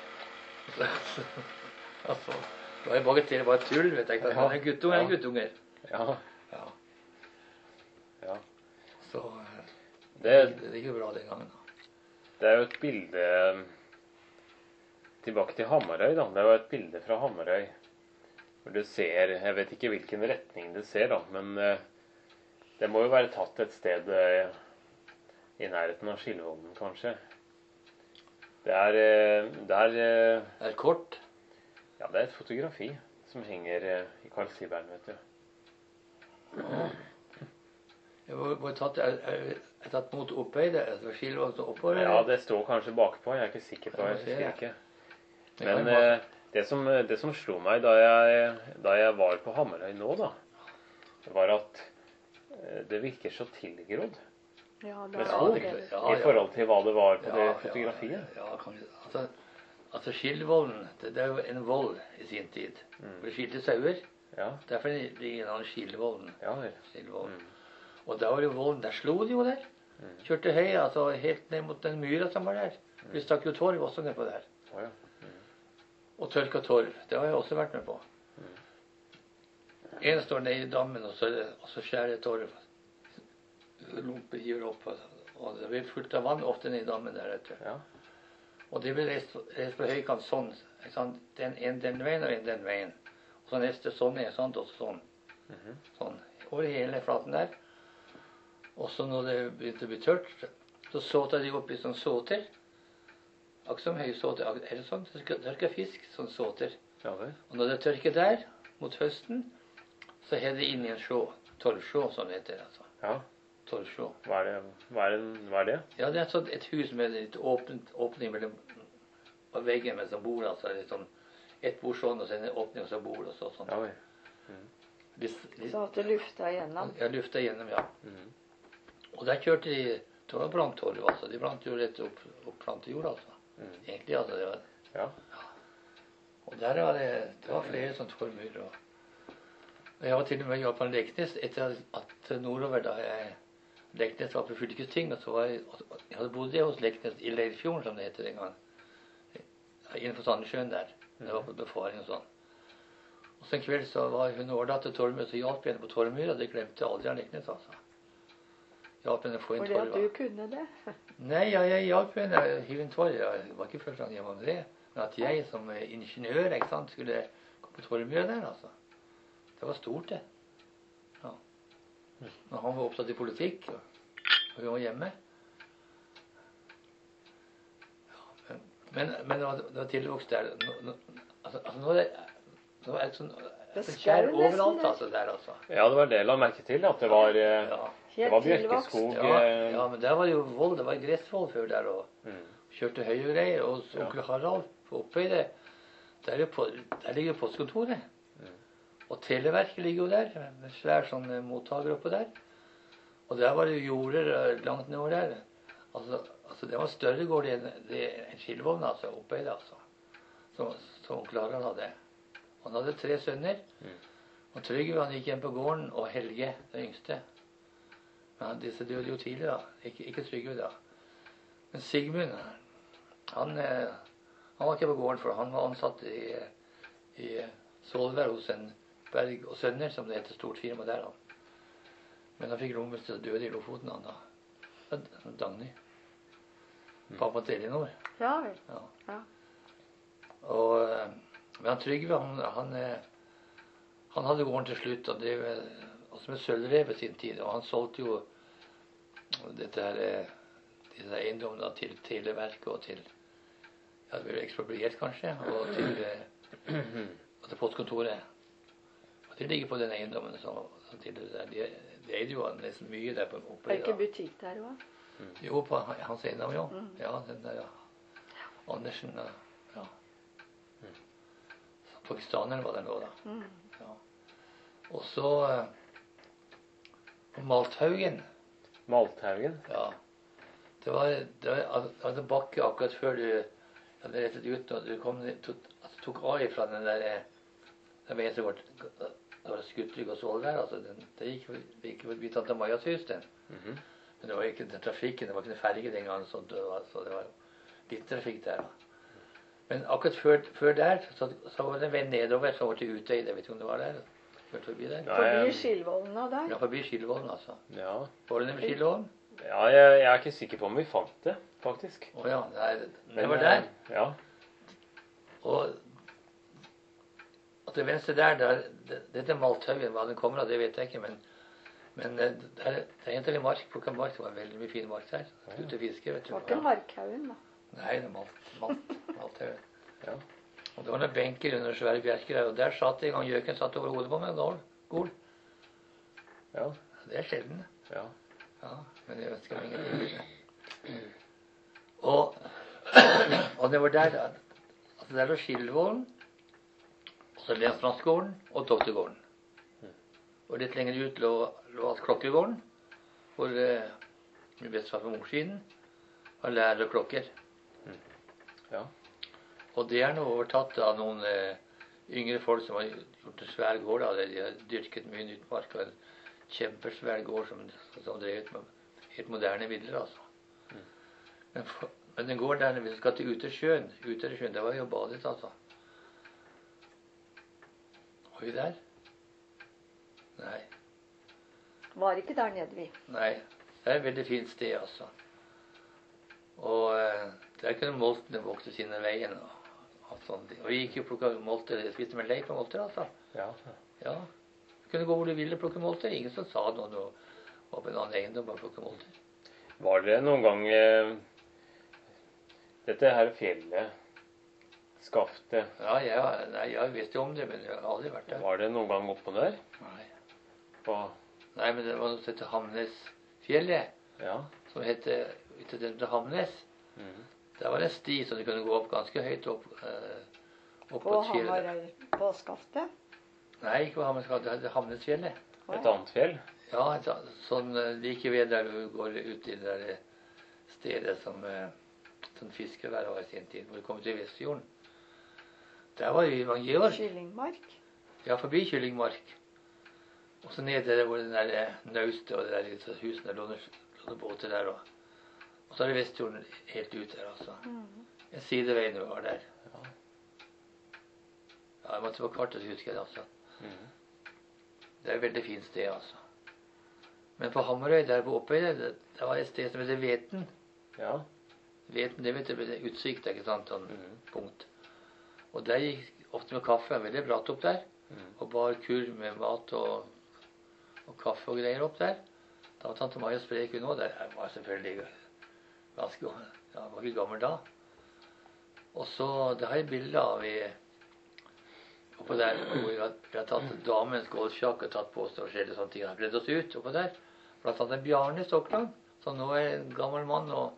Altså, det var jo bare til, det var tull, vet jeg, ikke? Han er guttunger, han er guttunger. Ja. Ja. Ja. Så... Det, det gikk jo bra den gangen. Det er jo et bilde tilbake til Hamarøy, da. Det er jo et bilde fra Hamarøy hvor du ser, jeg vet ikke hvilken retning det ser, da, men det må jo være tatt et sted i nærheten av Skillevågen, kanskje. Det er, det er Det er kort. Ja, det er et fotografi som henger i Karl Sibern, vet du. Jeg var, var tatt, er, er, er tatt mot opphøyde, altså Skillevågen så oppover? Ja, det står kanskje bakpå, jeg er ikke sikker på, jeg husker ikke. Men eh, det, som, det som slo meg da jeg, da jeg var på Hamarøy nå, da, var at eh, det virker så tilgrodd. Ja, med skog, ja, ja, ja. I forhold til hva det var på ja, det fotografiet. Ja, ja, kan, altså, altså Skillevågen, det, det er jo en vold i sin tid. Mm. Det skilte sauer. Ja. Derfor er det ingen annen Skillevågen. Ja, Skillevågen. Mm. Og da var det volden, der slo de jo der. Mm. Kjørte høy, altså helt ned mot den myra som var der. Vi stakk jo torv også ned på der. Oh, ja. Mm. Og tørka torv, det har jeg også vært med på. Mm. En står ned i dammen, og så, og så skjærer torv. Lumpe hiver opp, og det blir fullt av vann ofte ned i dammen der, vet du. Ja. Og det blir reist, reist på høykant sånn, den, en den veien og en den veien. Og så neste sånn er sånn, og sånn. Mm -hmm. Sånn, over hele flaten der. Og så når det begynte å bli tørt, Så såta de opp i sånn såter. Akkurat som høysåter, eller sånn, tørka fisk, sånn såter. Ja vel. Og når det tørker der, mot høsten, så har det inn i en sjå. Torvsjå, som det heter, altså. Ja. Torvsjå. Hva er det? Hva er det? Hva er det? Ja, det er sånn et hus med litt åpent, åpning mellom og veggen med sånn bord, altså. Litt sånn, et bord sånn, og så en åpning og så bord, og så sånn. Ja vel. Mm. Litt, litt, Så at det lufta igjennom. ja, lufta igjennom, ja. Mm. Og der kjørte de, det var branntorv, altså. De brant jo rett opp, opp plantejord, altså. Mm. Egentlig, altså. Det var, Ja. og der var det, det var flere sånne torvmyrer. Og, og jeg var til og med i Japan Leknes, etter at nordover da jeg, Leknes var på fylkesting, og så var jeg, jeg hadde bodd hos Leknes i Leirfjorden, som det heter en gang. Innenfor Sandesjøen der. Det var på befaring og sånn. Og så en kveld så var hun overlatt til torvmyr, så hjalp jeg henne på torvmyr, og det glemte aldri han Leknes, altså. Hjalp henne å få inn Fordi at torva. du kunne det. Nei, ja, jeg hjalp henne å hive inn torv. Det var ikke første gang jeg var med det. Men at jeg som ingeniør, ikke sant, skulle gå på torvmyra der, altså. Det var stort, det. Ja. Når han var opptatt i politikk, og, og hun var hjemme. Ja, men, men, men det var, det var tilvokst der. Nå, nå, altså, altså, nå er det, nå er det sånn, Det sånn skal kjær jo nesten overalt, det. altså, der, altså. Ja, det var det jeg la merke til, at det var, eh, Ja. det var Helt tilvokst. bjørkeskog. Ja, eh, ja, men der var det jo vold, det var gressvoll før der, og Mm. kjørte høye greier, og Ja. onkel Harald på Opphøyde, der, er jo på, der ligger postkontoret. Mm. Og Televerket ligger jo der, med svær sånn eh, mottaker oppå der. Og der var det jo jorder eh, langt nedover der. Altså, altså det var større gård enn det- en skillevogn, altså, Opphøyde, altså. Som, som onkel Harald hadde. Han hadde tre sønner. Mm. Og Trygve, han gikk hjem på gården, og Helge, den yngste. Men han, disse døde jo tidlig da. Ikke, ikke Trygve da. Men Sigmund, han, eh, han var ikke på gården, for han var ansatt i, i Solvær hos en Berg og Sønner, som det heter, stort firma der. Da. Men han fikk lungekreft og døde i Lofoten, han da. Ja, Dagny. Pappa til Elinor. Ja vel. Ja. Ja. Og, eh, men han Trygve, han, han, eh, han hadde gården til slutt, og drev eh, også med sølvrev i sin tid, og han solgte jo dette her, eh, disse eiendommene til Televerket og til, ja, det ble ekspropriert kanskje, og til, eh, og til postkontoret. Og de ligger på den eiendommen, så, så til det der, de, de eide jo nesten mye der på Er oppe. det ikke butikk der òg? Jo, på hans eiendom, jo. Mm. Ja, den der, ja. Andersen, ja. ja. Så pakistaneren var der nå, da. Mm. Ja. Og så eh, på Malthaugen, Malthaugen. ja. Det var, det var, det var en bakke akkurat før du hadde rettet ut, og du kom, tok, altså, tok av ifra den der, eh, den veien som var, det var Skuttrygg og Solvær, altså, den, det gikk, det gikk forbi Tante Majas hus, den. Mhm. Men det var ikke den trafikken, det var ikke en ferge den gangen, så det var, så det var litt trafikk der. Da. Men akkurat før, før der, så, så var det en vei nedover som var til Utøy, jeg vet ikke om det var der. Hørte forbi der. Ja, Forbi jeg, Skillvollen og der. Ja, forbi Skillvollen, altså. ja. Var det den med Skillvollen? ja jeg, jeg er ikke sikker på om vi fant det, faktisk. Å ja, nei, det, det Men, var der. eh, Ja. Og, og til venstre der, der det, dette er Malthaugen, hva den kommer av, det vet jeg ikke, men, men eh, der, der henter vi mark, plukket mark, det var veldig mye fin mark der. Ute til fiske, vet Det du. var ikke Markhaugen, da. Nei, det er Malt, Malt, Malthaugen. Ja. Og det var noen benker under svære bjerker der, og der satt en gang gjøken satt over hodet på meg, gol. gol. Ja. Det er sjelden. Ja. Ja, men jeg vet ikke om ingen Og, og det var der, altså der lå Skillvollen, og så Lensmannsgården og Toktegården. Og litt lenger ut lå, lå alt Klokkegården, hvor eh, min bestefar på morssiden var lærer og klokker. Ja. Og det er nå overtatt av noen eh, yngre folk som har gjort en svær gård av det. De har dyrket mye nyttmark og en kjempesvær gård som, som drevet med helt moderne midler, altså. Mm. Men, for, men den gården der, hvis du skal til Utersjøen, Utersjøen, det var jo badet, altså. Var vi der? Nei. Var ikke der nede, vi. Nei. Det er et veldig fint sted, altså. Og eh, der kunne moltene vokse sine veien og, og sånne ting. Og vi gikk jo og plukket molter, spiste med leip på molter, altså. Ja. Ja. Du kunne gå hvor du ville plukke molter. Ingen som sa noe, noe var på en annen eiendom og plukke molter. Var det noen gang eh, dette her fjellet, skaftet, Ja, jeg, nei, jeg visste jo om det, men jeg har aldri vært der. var det noen gang oppå der? Nei. På, Nei, men det var noe som heter Hamnesfjellet, ja. som heter, heter det til Hamnes. Mhm. Der var det en sti, så du kunne gå opp ganske høyt opp, eh, opp På på et fjell. Hamarøy, på Skaftet. Nei, ikke på Hamnes, det heter Hamnesfjellet. Et annet fjell? Ja, et, annet- sånn eh, like ved der du går ut i det der eh, stedet som eh, sånn fiskevær var i sin tid, hvor du kom til Vestfjorden. Der var det mange Georg. Kyllingmark. Ja, forbi Kyllingmark. Og så ned der hvor den der eh, naustet og det der disse husene lå noen båter der. Og, og så er det Vestfjorden helt ut der, altså. Mhm. En sidevei når vi var der. Ja. Ja, jeg måtte på kartet, så husker jeg det, altså. Mhm. Det er et veldig fint sted, altså. Men på Hamarøy, der oppe, det, der var et sted som heter Veten. Ja. Veten, det vet du, det er utsikt, ikke sant, sånn Mhm. punkt. Og der gikk ofte med kaffe, veldig bratt opp der. Mhm. Og bar kurv med mat og, og kaffe og greier opp der. Da var tante Maja Sprek hun også der. Jeg var selvfølgelig ganske, ja, jeg var ikke gammel da. Og så, det har jeg bilder av i, oppå der, hvor vi har, vi har tatt damens golfsjakk og tatt på oss og forskjellige sånne ting. Jeg har kledd oss ut oppå der. Blant annet Bjarne Stokland, som nå er en gammel mann og,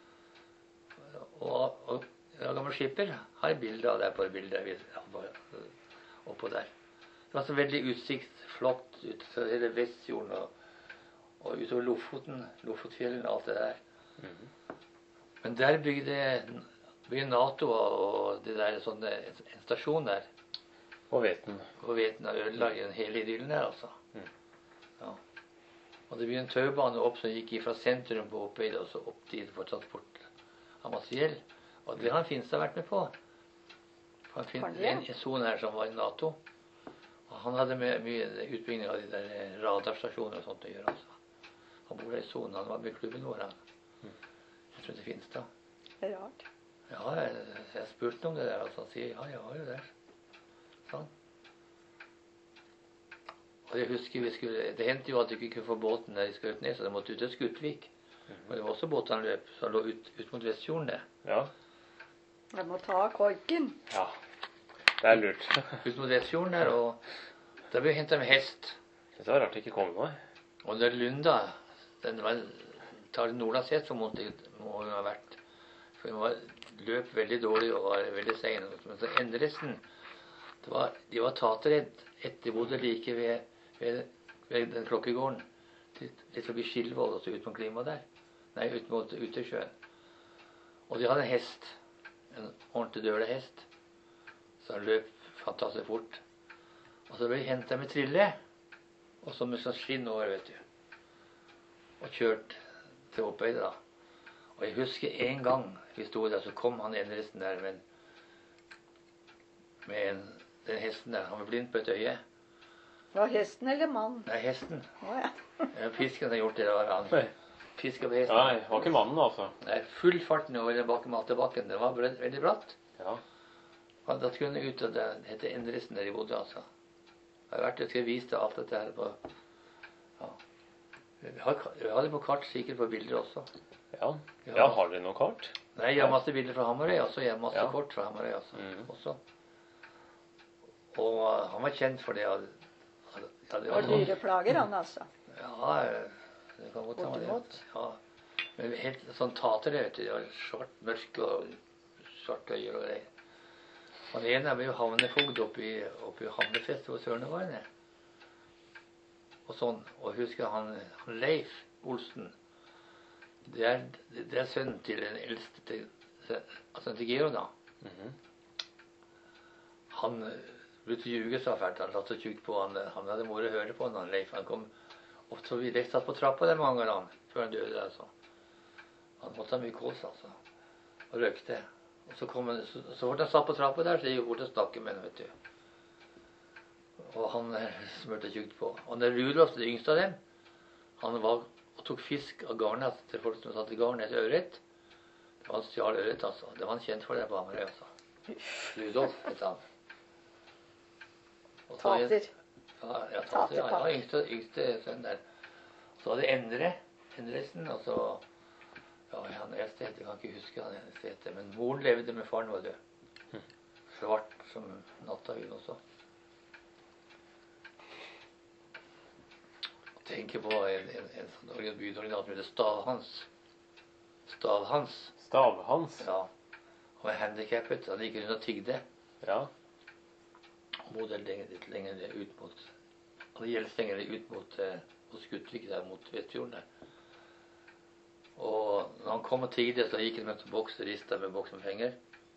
og, og ja, gammel skipper, har jeg bilder av det på det bildet vi ja, bare, oppå der. Det var så veldig utsikt, flott ut så hele Vestfjorden og, og utover Lofoten, Lofotfjellen og alt det der. Mhm. Men der bygde, bygde NATO og det der sånn, en stasjon der. Og Veten. Og Veten har ødelagt den hele idyllen der, altså. Mm. Ja. Og det ble en taubane opp som gikk fra sentrum på Oppøyd og så opp dit for transport av materiell. Og det har Finstad vært med på. Han finner en, en zone her som var i NATO. Og han hadde med mye utbygging av de der radarstasjoner og sånt å gjøre, altså. Han bor i zonen, han var med i klubben vår, han. Jeg tror det Finstad. Det er rart. Ja, jeg, jeg spurte om det der, altså. Han sier, ja, jeg var jo der. Sånn. Og jeg husker vi skulle, det hendte jo at du ikke kunne få båten der i Skautnes, så det måtte ut til Skutvik. Og det var også båtanløp som lå ut, ut mot Vestfjorden der. Ja. Jeg må ta korken. Ja. Det er lurt. Ut mot Vestfjorden der, og da ble vi hentet med hest. Det var rart det ikke kom noe. Og det er Lunda, den var, tar det Nordlands hest, så må det må hun ha vært. For hun var, løp veldig dårlig og var veldig sen. Men så Endresen, det var, de var tateredd etter de bodde like ved, ved, ved den klokkegården. Litt forbi Skilvold, og så ut på klima der. Nei, ut mot Utesjøen. Og de hadde en hest, en ordentlig døle hest, så han løp fantastisk fort. Og så ble de hentet med trille, og så med sånn skinn over, vet du. Og kjørt til Oppøyde da. Og jeg husker en gang vi stod der, så kom han Endresen der med, en, med en, den hesten der. Han var blind på et øye. Var hesten eller mann? Nei, hesten. Å ja. Ja, Fisken har gjort det, det var han. Nei. Fisker på hesten. Nei, det var ikke mannen, altså. Nei, full farten over den bakken Maltebakken. Det var veldig, veldig bratt. Ja. Og da skulle han ut, og det heter Endresen der de bodde, altså. Jeg har vært, jeg skal vise deg alt dette her på, ja. Vi har, vi har det på kart, sikkert på bilder også. Ja. Ja, har dere noe kart? Nei, jeg har masse bilder fra Hamarøy, altså. Jeg har masse Ja. kort fra Hamarøy, altså. Mhm. Også. Og uh, han var kjent for det. Ja, det Og dyreplager, han altså. Ja, det kan godt være det. Bortimot. Ja. Men helt sånn tater, vet du. Det var svart, mørk og svart øyer og greier. Han ene ble jo havnefogd oppe i, oppe i Hamnefest hvor Sørene var nede. Og sånn. Og husker han, han Leif Olsen. Det er, det er sønnen til den eldste til, altså til Georg da. Mhm. Han begynte å ljuge så fælt. Han satt så tjukt på han. Han hadde moro å høre på han, han Leif. Han kom ofte forbi. Leif satt på trappa der mange ganger han, før han døde. Altså. Han måtte ha mye kås, altså. Og røkte. Og så, kom han, så, så fort han satt på trappa der, så gikk han bort og snakket med ham, vet du. Og han smørte tjukt på. Og når Rudolf, det yngste av dem, han var og tok fisk av garnet til folk som satt i garnet etter ørret. Det var han stjal ørret, altså. Det var han kjent for det på Hamarøy, altså. Rudolf, vet han. Og så- Tater. Ja, ja, tater, ja, ja, yngste, yngste sønn der. Så var det Endre, Endresen, og så Ja, han eldste het, jeg kan ikke huske han eldste het, men moren levde med faren var død. Svart som natta hun også. Tenker på en, en, en sånn bydorginat som heter Stavhans. Stavhans. Stavhans? Ja. Han var handikappet, han gikk rundt og tygde. Ja. Han bodde lenger, litt lenger ut mot, han gjelder lenger ut mot, eh, mot Skuttvik, der mot Vestfjorden der. Og når han kom og tygde, så gikk han med en boks, ristet med boks med penger.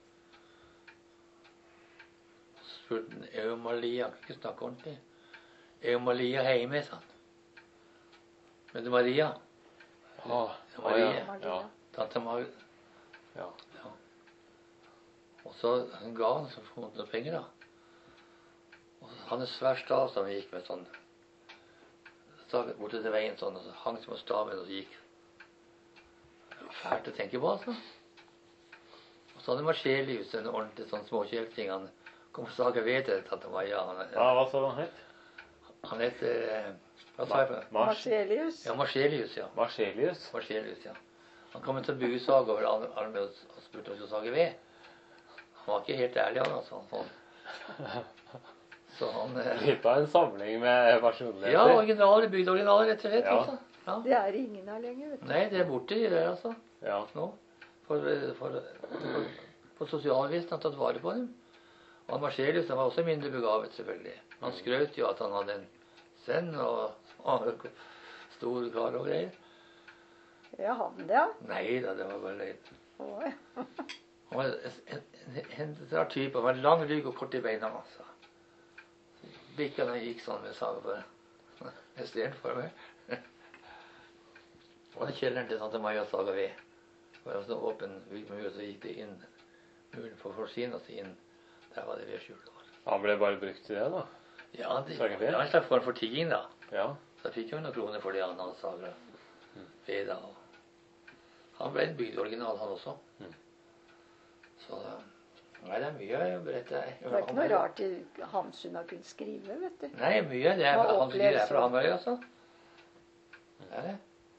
Så spurte han, er jo Maria, han kan ikke snakke ordentlig. Er jo Maria hjemme, sa han. Men det er Maria. Ja, Maria. ja, ja. Tante Maria. Ja. Ja. Og så han ga han så få noen penger da. Og så han er svær stav som han gikk med sånn. Stav borte til veien sånn, og så hang som en staven og så gikk. Det var fælt å tenke på, altså. Og så hadde Marcelius en ordentlig sånn småkjelting. Han kom fra Saga ved til tante Maria. Han, Ja, hva sa han het? han het... eh, Hva sa jeg på det? Mars Marcelius. Ja, Marcelius, ja. Marselius? Marcelius, ja. Han kom til buesag over armen og og spurte om å sage ved. Han var ikke helt ærlig, han, altså. Han, så han... eh, Litt av en samling med personligheter. Ja, originaler, bygdeoriginaler, rett og slett. Ja. Altså. Ja. Det er ingen av lenger, vet du. Nei, det er borte i det, altså. Ja. Nå. For, for, for, for sosialvesen har tatt vare på dem. Og Marcelius han var også mindre begavet, selvfølgelig. Han skrøt jo at han hadde en sønn og, og stor kar og greier. Ja, han det, ja. Nei da, det var bare løgn. Oi. Han var en, en, en, en rar type. Han var lang rygg og kort i beina, altså. Bikkene gikk sånn med sag for jeg ser den for meg. Og i kjelleren til tante Maja saga ved. Det var en sånn åpen mur, så gikk det inn muren på forsiden og så inn. Der var det vedskjult. Han ble bare brukt til det, da? Ja, det, Saga ved? det var en slags form for tigging, da. Ja. Så jeg fikk jo noen kroner for det han hadde saga ved, da. Han ble en bygdeoriginal, han også. Mm. Så nei, det er mye å berette. Det var ikke noe rart i Hamsun har kunnet skrive, vet du. Nei, mye. Det er, Hva han skriver det er fra opplevelser? Hamarøy, altså. Det er det.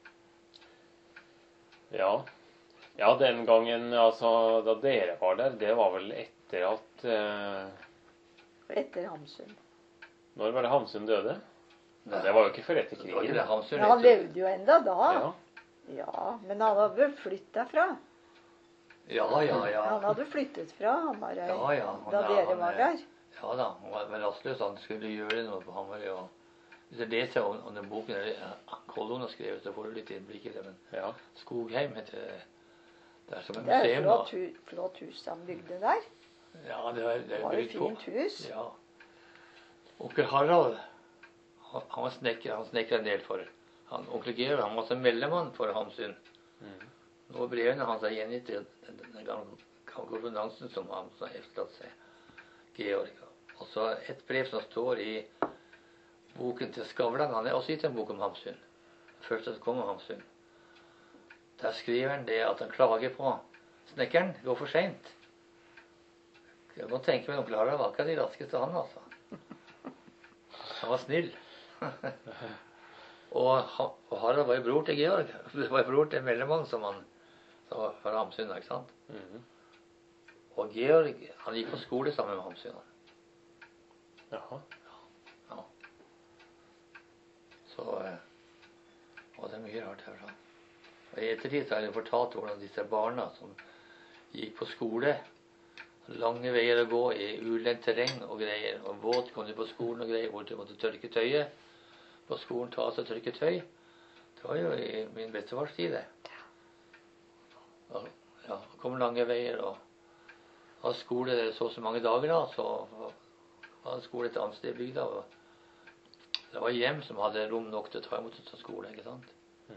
Ja. Ja, den gangen, altså, da dere var der, det var vel etter at eh, Etter Hamsun. Når var det Hamsun døde? Nei. Det var jo ikke før etter Det var ikke krigen. det Hamsun Men han het. levde jo enda da. Ja. Ja, men han hadde vel flyttet derfra. Ja, ja, ja. Han hadde flyttet fra Hamarøy Ja, ja. Han- da ja, dere han, var eh, der. Ja da, han var vel rastløs. Han skulle gjøre noe på Hamarøy. og Hvis du leser om, om den boken eller Kollon har skrevet, så får du litt innblikk i det. Men Ja. Skogheim heter det. Det er som et Det er et museum, da. flott, hu flott hus han bygde der. Ja, det var, det Det er var et bygd på. fint hus. Ja. Onkel Harald, han, han var snekker, han snekret en del for han. Onkel Georg, han var som mellommann for Hamsun. Mm. Nå brevene hans er gjengitt i den, den gamle korrespondansen som han som har efterlatt seg. Georg. Og så et brev som står i boken til Skavlan. Han er også gitt en bok om Hamsun. Først som kom om Hamsun. Der skriver han det at han klager på snekkeren. Går for sent. Jeg kan tenke meg onkel Harald var ikke de raskeste han, altså. Han var snill. og, han, og Harald var jo bror til Georg. Det var jo bror til mellommann som han som var fra Hamsun, ikke sant? Mhm. Og Georg, han gikk på skole sammen med Hamsun. Jaha. Ja. Så eh, og det er mye rart herfra. Og i ettertid så har jeg fortalt hvordan disse barna som gikk på skole, lange veier å gå i ulendt terreng og greier, og våt kom de på skolen og greier, hvor de måtte tørke tøyet. På skolen ta seg tørke tøy. Det var jo i min bestefars tid, det. Og, ja, kom lange veier og ha skole så og så mange dager da, så var det skole et annet sted i bygda. Og det var hjem som hadde rom nok til å ta imot til skole, ikke sant?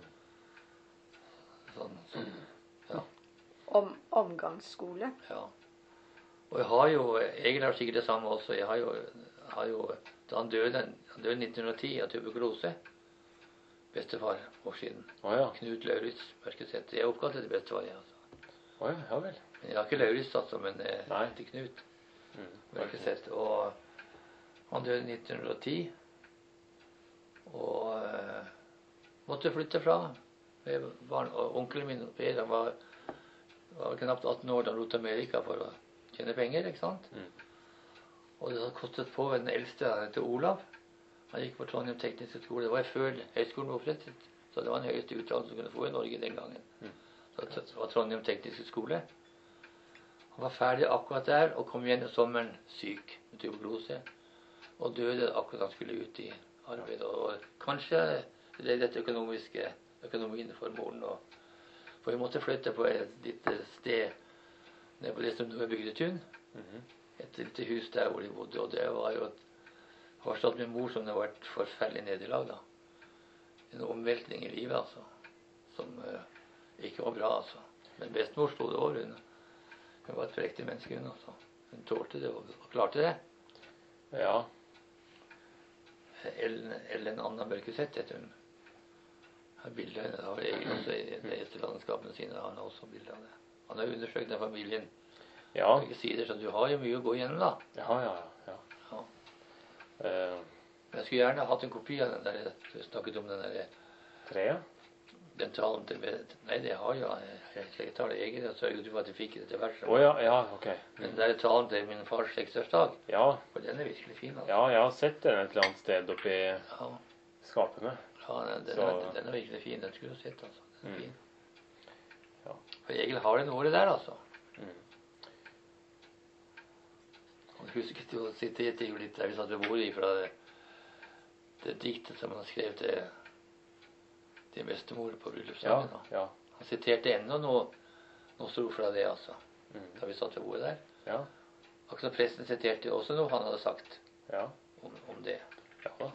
Sånn, sånn, ja. Om omgangsskole. Ja. Og jeg har jo, Egil har sikkert det samme også, jeg har jo, har jo da han døde, han døde i nitten ti av tuberkulose, bestefar år siden. Å ja. Knut Lauritz Mørkeseth. Jeg er oppkalt etter bestefar, jeg, altså. Å ja, ja vel. Men jeg har ikke Lauritz, altså, men eh, Nei. til Knut Mm. Mørkeseth. Og han døde i nitten ti, og eh, måtte flytte fra Barn, og onkelen min, Per, han var, var knapt atten år da han dro til Amerika for å tjene penger, ikke sant? Mm. Og det hadde kostet på den eldste, han heter Olav. Han gikk på Trondheim tekniske skole. Det var før høyskolen var opprettet. Så det var den høyeste utdannelse du kunne få i Norge den gangen. Mm. Så det var Trondheim tekniske skole. Han var ferdig akkurat der, og kom igjen i sommeren syk med tuberkulose. Og døde akkurat da han skulle ut i arbeid. Og kanskje reddet økonomiske økonomien for moren. Og, for vi måtte flytte på et lite sted nede på det som nå er Bygdetun. Mhm. Et lite hus der hvor de bodde. Og det var jo et har stått min mor som det var et forferdelig nederlag da. En omveltning i livet, altså. Som uh, ikke var bra, altså. Men bestemor stod det over hun. Hun var et prektig menneske, hun, altså. Hun tålte det og, og klarte det. Ja. Ellen, Ellen Anna Børkeseth heter hun. Har bilder av henne. Det har Egil også i de etterlandskapene sine. Han har også bilder av det. Han har undersøkt den familien. Ja. Ikke sider, så du har jo mye å gå igjennom da. Ja, ja, ja. Ja. Uh, Jeg skulle gjerne hatt en kopi av den der, du snakket om den der, treet? den talen til, nei det har jo, jeg skal ikke ta det egentlig, og sørget for at jeg fikk det til hvert. Åja, ja, ok. Men den der talen til min fars seksårsdag, Ja, for den er virkelig fin, altså. ja, jeg har sett den et eller annet sted oppi Ja, skapene. ja den, den, Så- er, den er virkelig fin, den skulle du sett, altså. Den er Mm. fin. Ja. For Egil har den ordet der, altså. Mm. Han husket jo, siterte jo litt der vi satt ved bordet fra det, det diktet som han skrev til, til bestemor på Ja, bryllupsdagen. da. ja. Han siterte enda noe, noe stort fra det, altså, Mm. da vi satt ved bordet der. Ja, Akkurat som presten siterte også noe han hadde sagt ja. om, om det. Ja da.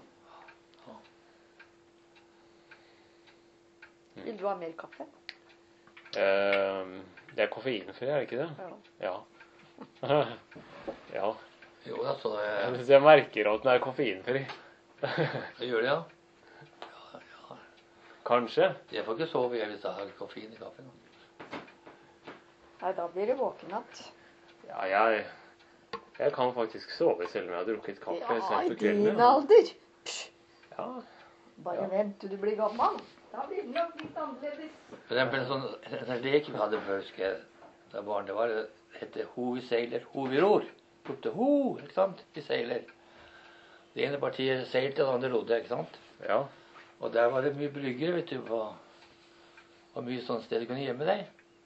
Vil du ha mer kaffe? Eh, det er koffeinfri, er det ikke det? Ja. Ja. Ja. Jo da, så det, Så jeg merker at den er koffeinfri. det gjør det, ja. Ja, ja. Kanskje. Jeg får ikke sove jeg hvis jeg har koffein i kaffen. Nei, da blir det våken igjen. Ja, jeg, jeg kan faktisk sove selv om jeg har drukket kaffe Ja, sent i på kvelden. din ja. alder. Psh, Ja. Bare Ja. vent til du blir gammel. Da blir det nok litt annerledes. For eksempel en sånn, en sånn lek vi hadde før, husker jeg, da jeg var barn, det var det hette Ho vi seiler, ho vi ror. Ropte ho, ikke sant? Vi seiler. Det ene partiet seilte, det andre rodde, ikke sant? Ja. Og der var det mye brygger, vet du, og, og mye sånn sted du kunne gjemme deg.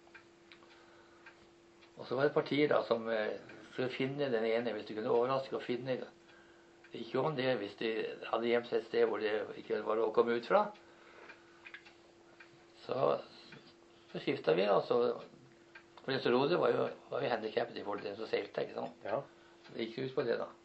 Og så var det partier da som eh, skulle finne den ene, hvis du kunne overraske og finne det. Det gikk jo om det hvis de hadde gjemt seg et sted hvor det ikke var å komme ut fra. Så, så skiftet vi, altså. For den som rodde var jo, var jo handikappet i forhold til den som seilte, ikke sant? Ja. Det gikk ut på det da.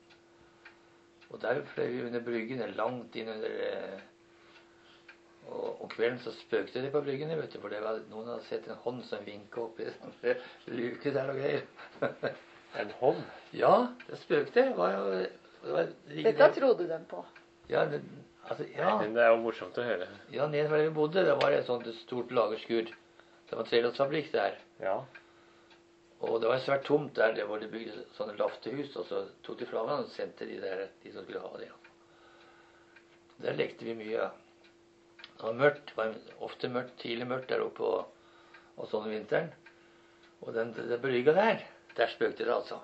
Og der fløy vi under bryggene, langt inn under eh, og om kvelden så spøkte det på bryggene, vet du, for det var noen hadde sett en hånd som vinket opp i sånn luke der og greier. En hånd? Ja, det spøkte. Det var jo det var, det Dette trodde de på. Ja, det, altså, ja, Men det er jo morsomt å høre. ja, nede hvor vi bodde, det var et sånt stort lagerskur. Det var en trelåtsfabrikk der. Ja. Og det var svært tomt der det hvor de bygde sånne laftehus, og så tok de fra hverandre og sendte de der, de som skulle ha det. Der lekte vi mye. Det var mørkt, det var ofte mørkt, tidlig mørkt der oppe og, og sånn i vinteren. Og den, den brygga der, der spøkte det altså.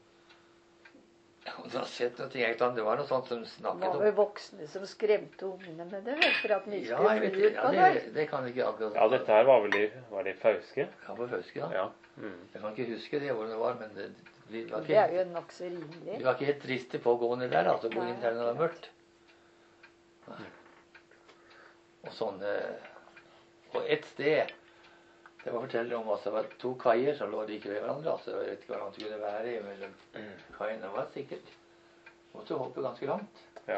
Og du har sett noe ting, ikke sant? Det var noe sånt som Det snakket var om. vel voksne som skremte ungene med det, vel, for at de Ja, skulle jeg vet, fly ut ja på det, der. det kan jeg ikke akkurat. Ja, dette her var vel i, var det i Fauske? Ja, på Fauske, ja. Ja. Mm. Jeg kan ikke huske det hvor det var, men det, vi, var Det er ikke, jo nokså rimelig. vi var ikke helt triste på å gå ned der, altså. Gå inn der når det var mørkt. Nei. Og sånn eh, Og et sted det var fortelle om altså, det var to kaier som lå like ved hverandre. Altså, jeg vet ikke hva han skulle være i mellom kaiene. Det var sikkert måtte hoppe ganske langt. Ja.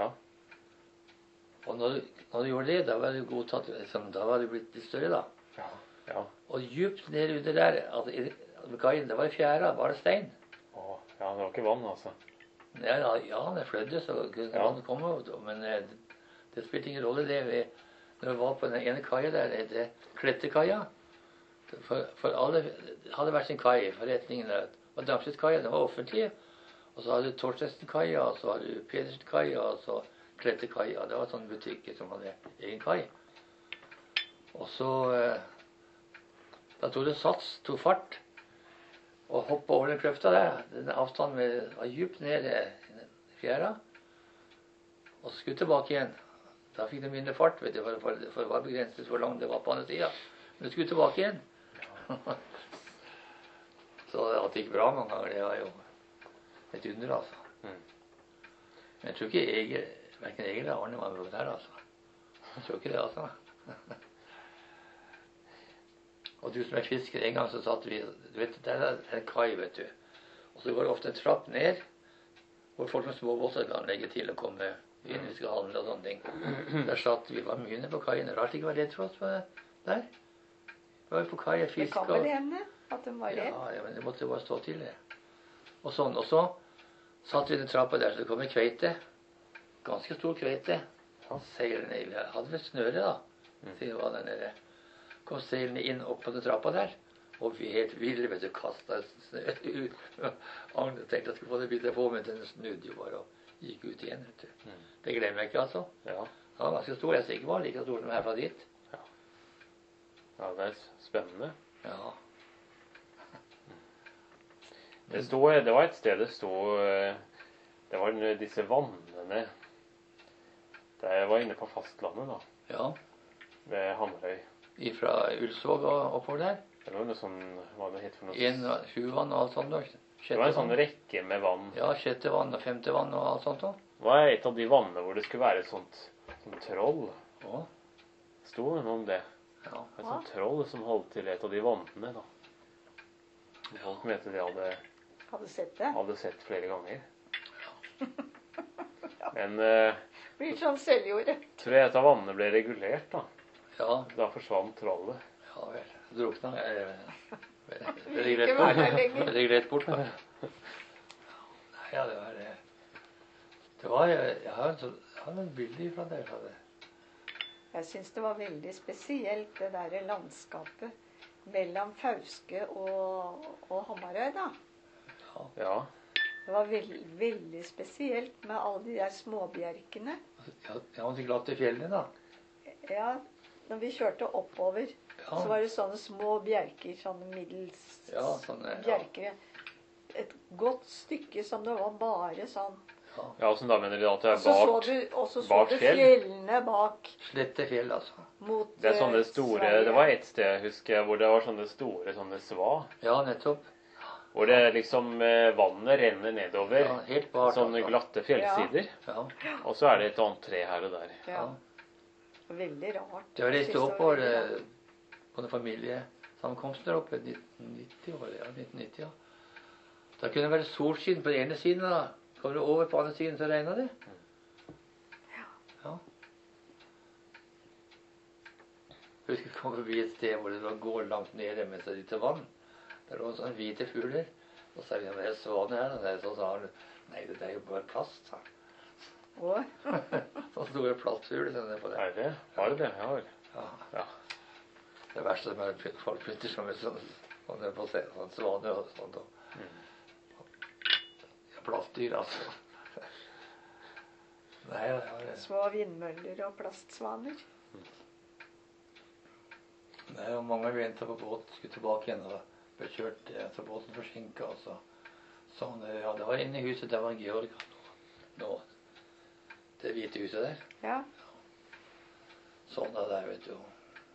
Og når, du- når du gjorde det, da var det godtatt liksom, da var det blitt litt større, da. Ja. Ja. Og djupt ned under der, altså, i, ved kaien, det var fjæra, var det stein. Å, ja, det var ikke vann, altså. Ja, ja, ja, det flødde, så kunne Ja. vannet komme, men eh, det, det spilte ingen rolle det. Vi, når vi var på den ene kaia der, det heter Klettekaia. For, for alle hadde hver sin kai, forretningen der. Og Damsjøskaia, den var offentlig. Og så hadde du Torstensen-kaia, og så hadde du Pedersen-kaia, og så Klettekaia. Det var sånne butikker som hadde egen kai. Og så eh, da tok det sats, tok fart, og hoppet over den kløfta der. Den avstanden med, var djupt ned i fjæra. Og så skulle tilbake igjen. Da fikk det mindre fart, vet du, for, for, for det var begrenset hvor langt det var på andre sida. Men det skulle tilbake igjen. Så at det gikk bra mange ganger, det var jo et under, altså. Mm. Men jeg tror ikke Egil, hverken Egil eller Arne var med der, altså. Jeg tror ikke det, altså. Og du som er fisker, en gang så satt vi, du vet, der er en kai, vet du. Og så går det ofte en trapp ned, hvor folk med små båter kan legge til å komme inn, vi skal handle og sånne ting. Der satt vi, var mye nede på kaien. Rart ikke var redd for oss på det der. Vi var jo på kai og Det fisk. kan vel hende at de var redd. Ja, ja, men det måtte jo bare stå til det. Og sånn, og så satt vi i den trappa der, så det kom en kveite. Ganske stor kveite. Han seiler ned, vi hadde vel snøre da. Siden det var der nede. Kom seilende inn opp på den trappa der. Og vi helt ville, vet du, kastet snø ut. Agne tenkte jeg skulle få det bildet på, men den snudde jo bare og gikk ut igjen, vet du. Mm. Det glemmer jeg ikke, altså. Ja. Han var ganske stor. Jeg er sikker på like stor som herfra dit. Ja, det er spennende. Ja. Det, stod, det var et sted det stod Det var disse vannene. Det var inne på fastlandet, da. Ja. Ved Hamarøy. Ifra Ulsvåg og oppover der. Det var noe sånn, hva det het for noe? En, sjuvann og alt sånt. Da. Det var en sånn rekke med vann. Ja, sjette vann og femte vann og alt sånt. Da. Det var et av de vannene hvor det skulle være et sånt, sånt troll. Ja. Sto det noe om det? Ja. Et sånt troll som holdt til et av de vannene, da. Folk mente de hadde, Hadde sett det. hadde sett flere ganger. Men eh, Blir sånn selvgjorde. tror jeg et av vannene ble regulert, da. Ja, Da forsvant trollet. ja vel. Drukna. Vil ikke være der lenger. Reglert bort, da. Nei, ja, det var det. Det var, jeg, jeg har en sånn- jeg har en bilde fra der. Fra det. Jeg syns det var veldig spesielt, det der landskapet mellom Fauske og, og Hamarøy, da. Ja. Det var veld, veldig spesielt med alle de der småbjerkene. Ja, jeg var så glatt i fjellene, da. Ja, når vi kjørte oppover, Ja. så var det sånne små bjerker, sånne middels Ja, sånne, ja. bjerker. Et godt stykke som det var bare sånn. Ja, Åssen da mener du at det Og er så så bak? du, og så så bak du fjell? fjellene bak Slette fjell, altså. mot Det er sånne eh, store Sverige. Det var et sted, husker jeg, hvor det var sånne store sånne sva. Ja, nettopp. Hvor det liksom eh, vannet renner nedover. Ja, helt bak. Sånne altså. glatte fjellsider. Ja. Og så er det et annet tre her og der. Ja. Veldig rart. Det var Jeg reist synes opp det var på, veldig eh, rart. på en familiesamkomst der oppe i nitten nitti, var det, ja, nitten nitti, ja. Da kunne det være solskinn på den ene siden, da. Kom du over på andre siden, så regnet det. Ja. Jeg husker jeg kom forbi et sted hvor det lå gård langt nede mens det gikk til vann. Der lå sånne hvite fugler. Og så sa vi, det er svaner her. Og så sa han, nei, det er jo bare plast, sa han. Å, Så store plastfugler sånn der på det. Er det? Var det det? Ja vel. Ja. Ja. Det verste som er at folk pynter som en sånn, sånn, på seg, sånn svaner og sånt. Og, ja, plastdyr, altså. Nei, ja, det, små vindmøller og plastsvaner. det er jo mange vi ventet på båt, skulle tilbake igjen og ble kjørt, ja, så båten forsinket, og så sånn, ja, det var inne i huset, det var en Georg, nå, det hvite huset der, Ja. sånn da der, vet du.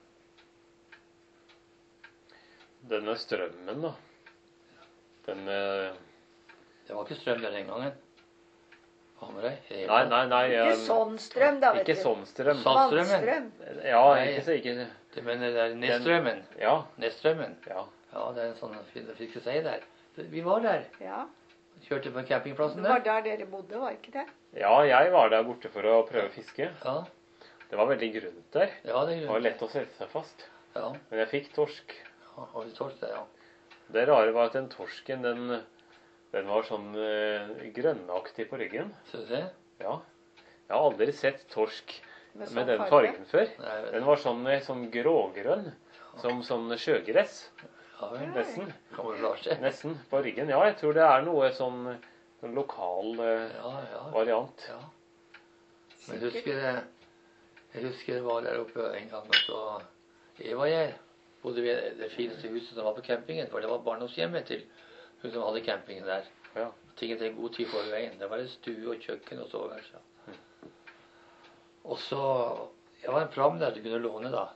Denne strømmen, da. Den eh, Det var ikke strøm der den gangen. Hamarøy? Nei, nei, nei. Ikke eh, sånn strøm, da, vet Ikke du. sånn strøm. Saltstrømmen? Vannstrøm. Ja, Nei. ikke så ikke Du mener det er Nesstrømmen? Ja. Nesstrømmen? Ja. Ja, det er en sånn fin fiskesei der. Vi var der. Ja. Kjørte på campingplassen Det var der. der dere bodde, var ikke det? Ja, jeg var der borte for å prøve å fiske. Ja, Det var veldig grunt der. ja det Det var lett å sette seg fast. Ja, Men jeg fikk torsk. ja, og vi torsk der, ja. Det rare var at den torsken, den, den var sånn eh, grønnaktig på ryggen. Synes du det? Ja. Jeg har aldri sett torsk Med sånn med den farge. fargen før. Nei, Den var sånn, eh, sånn grågrønn. Som sånn sjøgress. ja vel. Nesten. Kamuflasje. Nesten på ryggen. Ja, jeg tror det er noe sånn, sånn lokal eh, Ja, ja. variant. ja. Men jeg husker, det- jeg husker jeg var der oppe en gang, og så Eva og jeg bodde ved det fineste huset som var på campingen, for det var barndomshjemmet til hun som hadde campingen der. Ja. Ting til en god tid for veien. Det var en stue og kjøkken og soveværelse. Mm. Og så, jeg var en pram der du kunne låne da,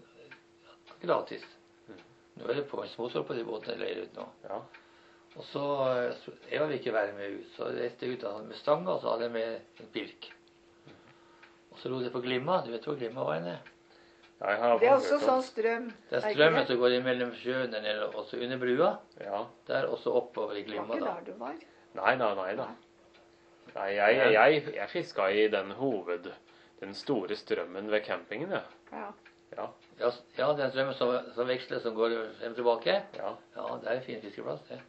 gratis. Mm. Nå er det på en småsår på de båtene jeg leier ut nå. Ja. Og så, så jeg vil ikke være med ut, så reiste jeg ut da, med stanga, og så hadde jeg med en pirk. Og så lo jeg på Glimma, du vet hvor Glimma var henne? Ja, jeg har Det er hørt også om- sånn strøm. Det er ikke strømmen som går imellom sjøen, eller også under brua. Ja. Der også oppover i Det var Glimma ikke da. der du var. Nei, nei, nei da. Nei, jeg, jeg, jeg, jeg fiska i den hoved... Den store strømmen ved campingen, ja. Ja. Ja, Ja, s- ja den strømmen som, som veksler, som går frem og tilbake. ja. Ja, det er en fin fiskeplass, det.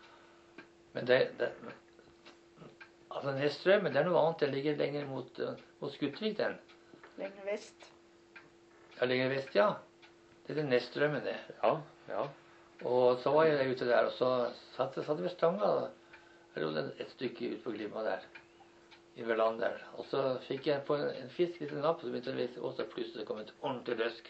Men det, det altså den strømmen, det er noe annet. Den ligger lenger mot, uh, mot Skutvik, den. Lenger vest. Ja, lenger vest, ja. Det er den Nesstrømmen, det. Ja, ja. Og så var jeg der ute der, og så satt jeg satt jeg ved stanga. Jeg lå den et stykke ut på Glimma der. I ved land der. Og så fikk jeg på en, en fisk, litt napp, og så begynte jeg å vise, og så plutselig kom et ordentlig røsk.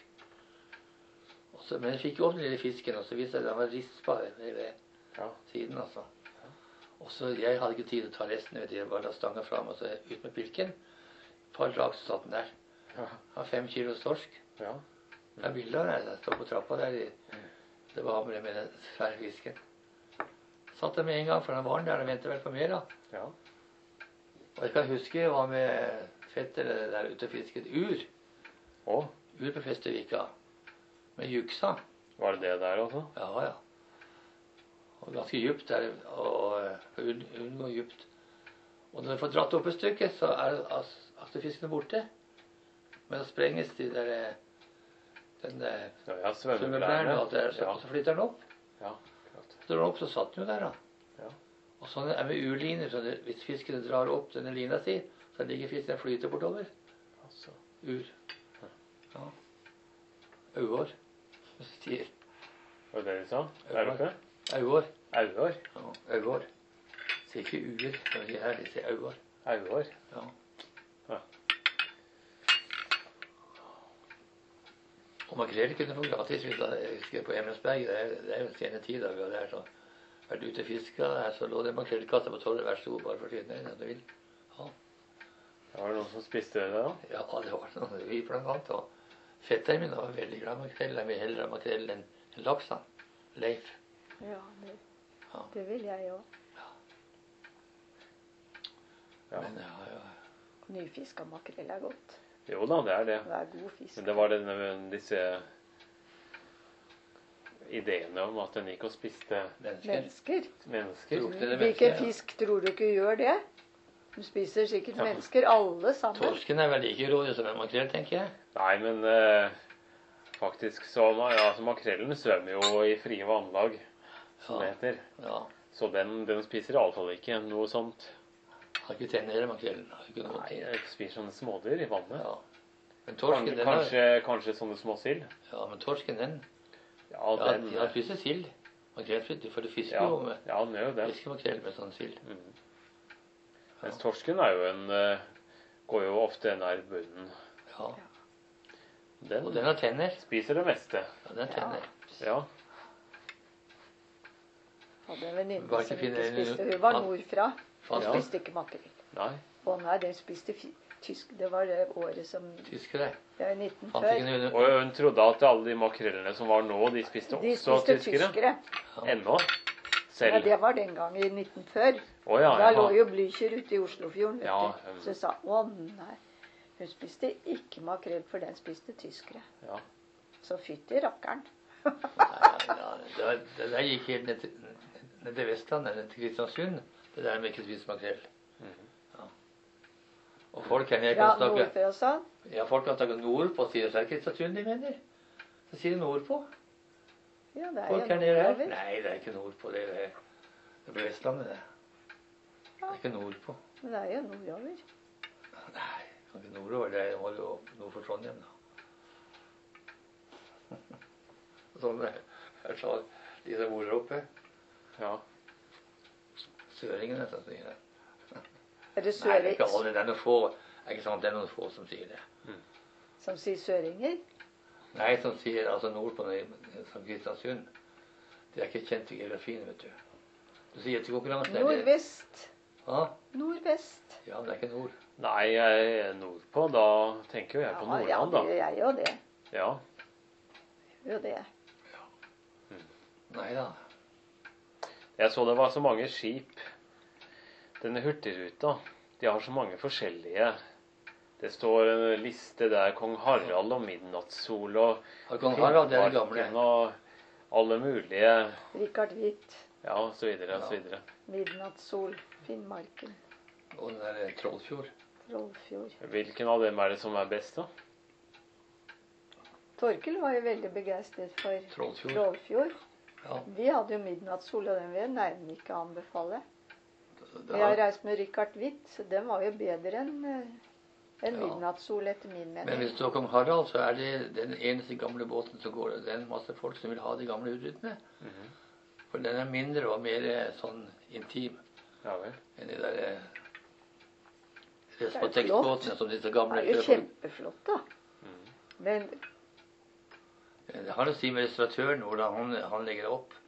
Og så, men jeg fikk jo opp den lille fisken, og så viste jeg at den var rispa ved, ved Ja. siden, altså. Og så, jeg hadde ikke tid til å ta resten, vet du, jeg bare la stanga fram, og så ut med pilken. Et par drag så satt den der. Ja. Har fem kilos torsk. Ja. Det er bilder av det. Jeg står på trappa der. I, det var med, med den svære fisken. Satt der med en gang, for den var der og ventet vel på mer, da. Ja. Og jeg kan huske jeg var med fetter der ute og fisket ur. Å, Ur på Festervika. Med juksa. var det det der også? Ja, ja. Og ganske djupt der. Og for å unn- unngå djupt. Og når du får dratt opp et stykke, så er aktefisken borte. Men så sprenges de der den der Ja, ja, svømmeblærene, svømmeblærene. og, der, så, Ja, og så flytter den opp. ja, klart. Så drar den opp, så satt den jo der, da. Ja. Og sånn er med urliner. Så det, hvis fisken drar opp denne lina si, så ligger fisken og flyter bortover. Altså. Ur. Ja. Auår. Sier Var det det de sa? Der oppe? auår. Auår? Ja, auår. Sier ikke uer, som de her. De sier auår. Auår? Ja. Ja. Og makrell kunne få gratis hvis jeg husker på Emmelsberg. Det er, det er jo sene tid da vi var der. Så vært ute og fiska der, så lå det en makrellkasse på torvet. Vær så god, bare forsyn deg når du vil. Ja. Var det noen som spiste det da? Ja, det var sånn. Vi blant annet. Og fetteren min var veldig glad i makrell. Jeg vil heller ha makrell enn en laks. Han. Leif. Ja, det, Ja. det vil jeg òg. Ja. Men ja, ja. Nyfiska makrell er godt. Jo da, det er det. Det er god fisk. Men det var denne, disse ideene om at den gikk og spiste Mennesker. Mennesker. mennesker. Lukter det Hvilken mennesker, ja. fisk tror du ikke gjør det? De spiser sikkert Ja. mennesker, alle sammen. Torsken er vel like rådig som en makrell, tenker jeg. Nei, men eh, faktisk så ja, altså, makrellen svømmer jo i frie vannlag, som det Ja. heter. Ja. Så den, den spiser iallfall ikke noe sånt. Har ikke tenner heller, makrellen. Har ikke noe Nei, tenner. jeg spiser sånne smådyr i vannet. Ja. Men torsken, Kanskje, den har, kanskje, kanskje sånne små sild. ja, men torsken, den Ja, Ja, den ja, spiser sild. Makrell flytter, for du fisker ja, jo med ja, den gjør jo det. fisker makrell med sånn sild. Mm. Mens torsken er jo en eh, går jo ofte nær bunnen. Ja. Den, Og den har tenner. spiser det meste. Ja, den har tenner. Ja. Hadde en venninne Var ikke som ikke finner- spiste. Hun var Fast- nordfra. Hun Fast spiste ikke makrell. Nei. Å nei, den spiste fi tysk. Det var det året som tyskere. Det er nitten Fant før. ikke noe Og hun trodde at alle de makrellene som var nå, de spiste De også spiste tyskere. tyskere. Ennå. Ja, Selv. det var den gang i nitten før. Å ja, Da lå ja. jo Blücher ute i Oslofjorden. vet Ja, du. um. Så jeg sa å nei. Hun spiste ikke makrell, for den spiste tyskere. Ja. Så fytti rakkeren. Nei, ja, ja, det, var- det der gikk helt ned til, ned til Vestlandet, ned til Kristiansund. Det der med ikke spise makrell. Ja. Og folk her nede Ja, kan snakke nordfra sånn. Ja, folk kan snakke nordpå, sier det. Så er det Kristiansund de mener. Så sier de nordpå. Ja, det er Folk jo her nede her. nordover. Nei, det er ikke nordpå. Det er, det er på Vestlandet, det. Det er ikke nordpå. Men det er jo nordover. Nei, kan ikke nordover. Det må jo nord for Trondheim, da. Sånn er jeg sa de som bor der oppe. Ja. Søringene, som sier det. Er det Nei, det er ikke søring alle. Det er noen få. Det er ikke sånn at det er noen få som sier det. som sier søringer? Nei, som sier altså nord på Sankt Kristiansund. Det er ikke kjent i geografien, vet du. Du sier til konkurransen er det- Nordvest. Hva? Nordvest. Ja, men det er ikke nord. Nei, jeg er nordpå. Da tenker jo jeg på Ja, ja, Nordland, det da. gjør jeg jo det. Ja. Jo det. Nei da. Jeg så det var så mange skip. Denne Hurtigruta, de har så mange forskjellige. Det står en liste der Kong Harald og Midnattssol og Og Kong Harald, det er det gamle. Finnmarken og alle mulige. Richard Hvitt. Ja, så videre, så videre. Midnattssol. Finnmarken. Og den der Trollfjord. Trollfjord. Hvilken av dem er det som er best, da? Torkel var jo veldig begeistret for Trollfjord. Trollfjord. Ja. Vi hadde jo midnattssol, og den vil jeg nærmest ikke anbefale. Det Vi har har, reist med Richard Hvitt, så den var jo bedre enn eh, en Ja. midnattssol etter min men mening. hvis det står Kong Harald, så er det den eneste gamle båten som går. Det er en masse folk som vil ha de gamle hurtigrutene. Mhm. For den er mindre og mer eh, sånn intim Ja vel. enn de der eh, er jo Respatex-båtene som disse gamle Det er jo sjøfolk. kjempeflott, da. Mhm. Men Det har å si med restauratøren hvordan han, han legger det opp.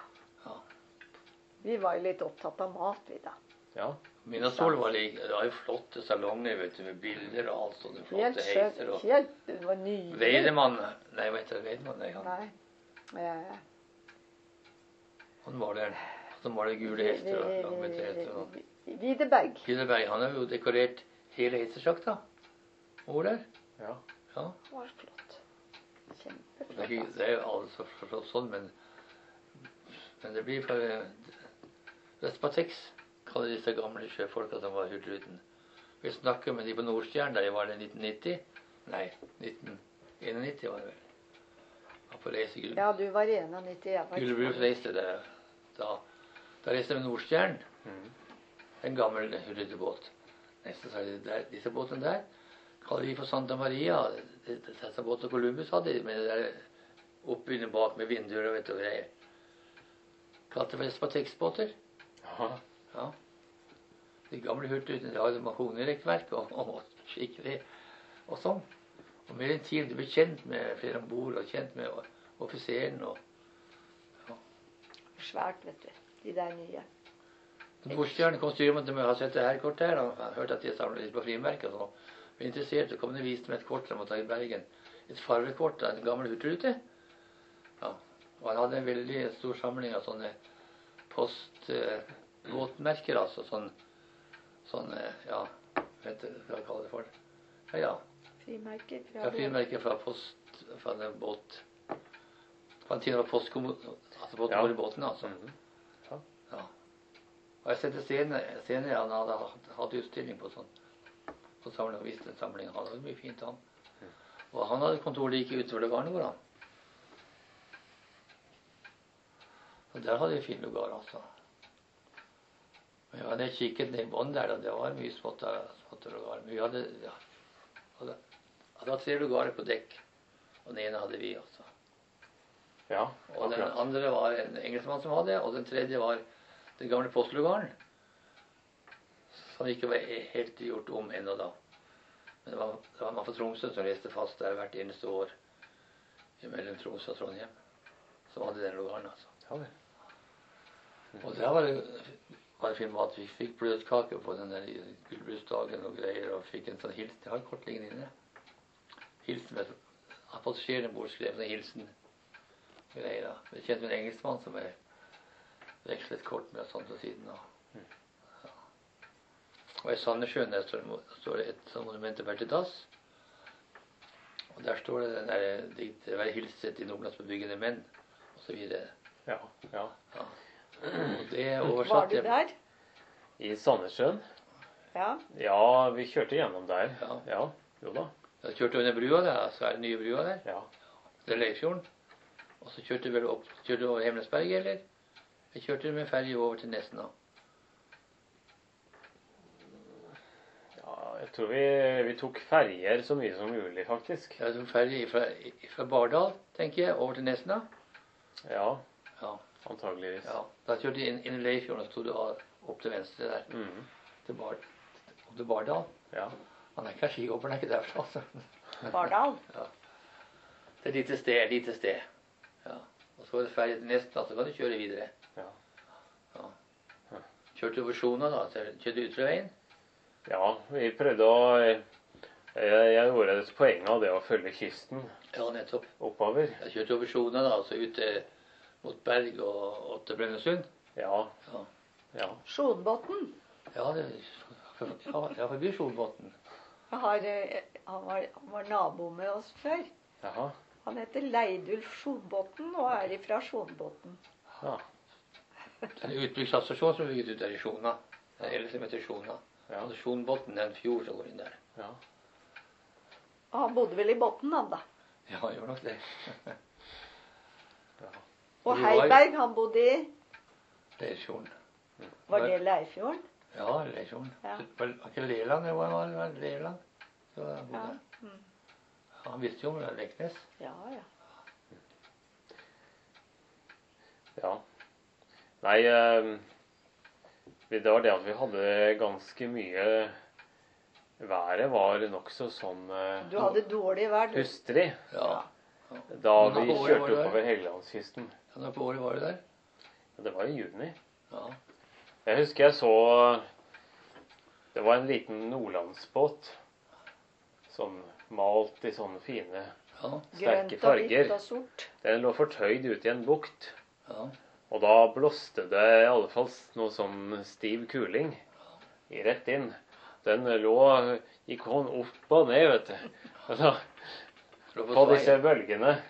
vi var jo litt opptatt av mat, vi da. Ja. Midnattssol var like, det var jo flotte salonger, vet du, med bilder og alt sånne Helt flotte skjønt. heiser. Og Helt, det var nydelig. Weidemann, nei, hva heter det, Weidemann, nei, han, Nei. Eh, han maler, han maler gule hester og langbeinte hester. Og Widerberg. Widerberg, han har jo dekorert hele hestesjakta over der. Ja. Ja, Det var flott. og det er, Kjempeflott. ikke, Altså. det er jo alle så flott sånn, men, men det blir for Respatex, kaller disse gamle sjøfolka som var hurtigruten. Vi snakket med de på Nordstjern, da jeg var det i nitten nitti. Nei, nitten enognitti var det vel. Var på reise i Gull- Ja, du var enognitti, jeg var Gullbrus reiste det da. Da reiste vi med Nordstjern, Mhm. en gammel hurtigbåt. Nesten så er det der, disse båtene der kaller vi for Santa Maria. Det- det- Disse båtene Columbus hadde, med det der oppbygget bak med vinduer og vet du hva greier. Kalte det for Respatex-båter. Ja. Ja. De gamle hurtigrutene de hadde mahognirekkverk og, og skikkelig og sånn. Og mer intimt. Du ble kjent med flere om bord og kjent med offiseren. og svært, vet du. De der nye. Nordstjerne kom styremann til meg og har sett det her kortet her. Han har hørt at de samler litt på frimerker og sånn. Var interessert, så kom de og viste meg et kort som var tatt i Bergen. Et farvekort av en gammel hurtigrute. Ja. Og han hadde en veldig stor samling av sånne postbåtmerker, eh, altså. Sånn, sånn eh, ja, vet du hva jeg kaller det for? Ja, ja. Frimerker fra Ja, frimerker fra post, fra den båt. Fra en tid det var postkommun, altså båten Ja. var i båten, altså. Mhm. Ja. Og jeg sette senere, senere han hadde hatt- hatt utstilling på sånn, på samling, og viste en samling. Han hadde mye fint, han. Og han hadde kontor like utover det garnet, han. Og der hadde vi fin lugar, altså. Men jeg hadde kikket ned i bånn der, og det var mye smått smått lugar. Men vi hadde, ja, hadde, hadde tre lugarer på dekk, og den ene hadde vi, altså. Ja, Og den akkurat. andre var en engelskmann som hadde, og den tredje var den gamle postlugaren. Som ikke var he- helt gjort om ennå da. Men det var, det var en mann fra Tromsø som reiste fast der hvert eneste år mellom Tromsø og Trondheim. Som hadde den lugaren, altså. Ja, vel. Og der var det, var det fin mat. Vi fikk bløtkake på den der gullbrusdagen og greier, og fikk en sånn hilsen. Jeg har kort liggende inne. Hilsen med at passasjerene bord skrev en hilsen. Greier, da. Vi kjente en engelskmann som jeg vekslet kort med og sånt på siden av. Ja. Og i Sandnessjøen der står, står det et sånt monument over til dass. Og der står det den der dikt, være hilset til Nordlands bebyggende menn, og så videre. Ja, ja. Ja. Og det er Var oversatt du til der? I Sandnessjøen? Ja. Ja, vi kjørte gjennom der. Ja. Ja, jo da. Jeg kjørte under brua der, så er det nye brua der. Ja. Det er Leifjorden. Og så kjørte vi vel opp, kjørte vi over Hemnesberg, eller? Jeg kjørte med ferje over til Nesna. Ja, jeg tror vi, vi tok ferjer så mye som mulig, faktisk. Jeg tok ferje fra, fra Bardal, tenker jeg, over til Nesna. Ja, Ja, antageligvis. ja. Da kjørte jeg inn, inn i Leifjorden, og så sto du av- opp til venstre der, Mhm. til, Bar, opp til Bardal. Ja. Han er ikke skihopper, han er ikke derfra, altså. Bardal. Det er et lite sted, et lite sted. Ja. Og så er det ferdig til neste natt, så kan du kjøre videre. Ja. Ja. Kjørte over Sjona da, så kjørte Utreveien. Ja, vi prøvde å Jeg, jeg gjorde et poeng av det å følge kysten Ja, nettopp. oppover. Jeg kjørte over Sjona da, altså ut til, mot Berg og, og til Brønnøysund. Ja. Ja. Ja. Sjonbotn. Ja, det, ja, ja, forbi Sjonbotn. Jeg har, eh, Han var, han var nabo med oss før. Jaha. Han heter Leidulf Sjonbotn og er ifra Sjonbotn. Ja. Det er en utbyggstasjon som bygget ut der i Sjona. Det er hele som heter Sjona. Ja. Og Sjonbotn er en fjord som går inn der. Ja. Og han bodde vel i Botn, han da. Ja, han gjør nok det. Ja. Og Vi var jo- Heiberg, han bodde i Leirfjorden. Var det Leirfjorden? Ja, Leirfjorden. Ja. Det var ikke Leland, det var, var, var Leland. Så jeg bodde Ja. der. Mm. Ja, han visste jo om Leknes. Ja, ja. Ja. Nei, eh, det var det at vi hadde ganske mye Været var nokså sånn eh, Du hadde dårlig vær, du. hustrig Ja. da Når vi på året kjørte var det der? oppover Helgelandskysten. Ja, når på året var det der? Ja, det var i juni. Ja. Jeg husker jeg så Det var en liten nordlandsbåt som malt i sånne fine, Ja. sterke Grønt og hvitt farger. og sort. Den lå fortøyd ute i en bukt. Ja. Og da blåste det i alle fall noe sånn stiv kuling i rett inn. Den lå Gikk hånd opp og ned, vet du. Altså, For å få på svai. disse bølgene.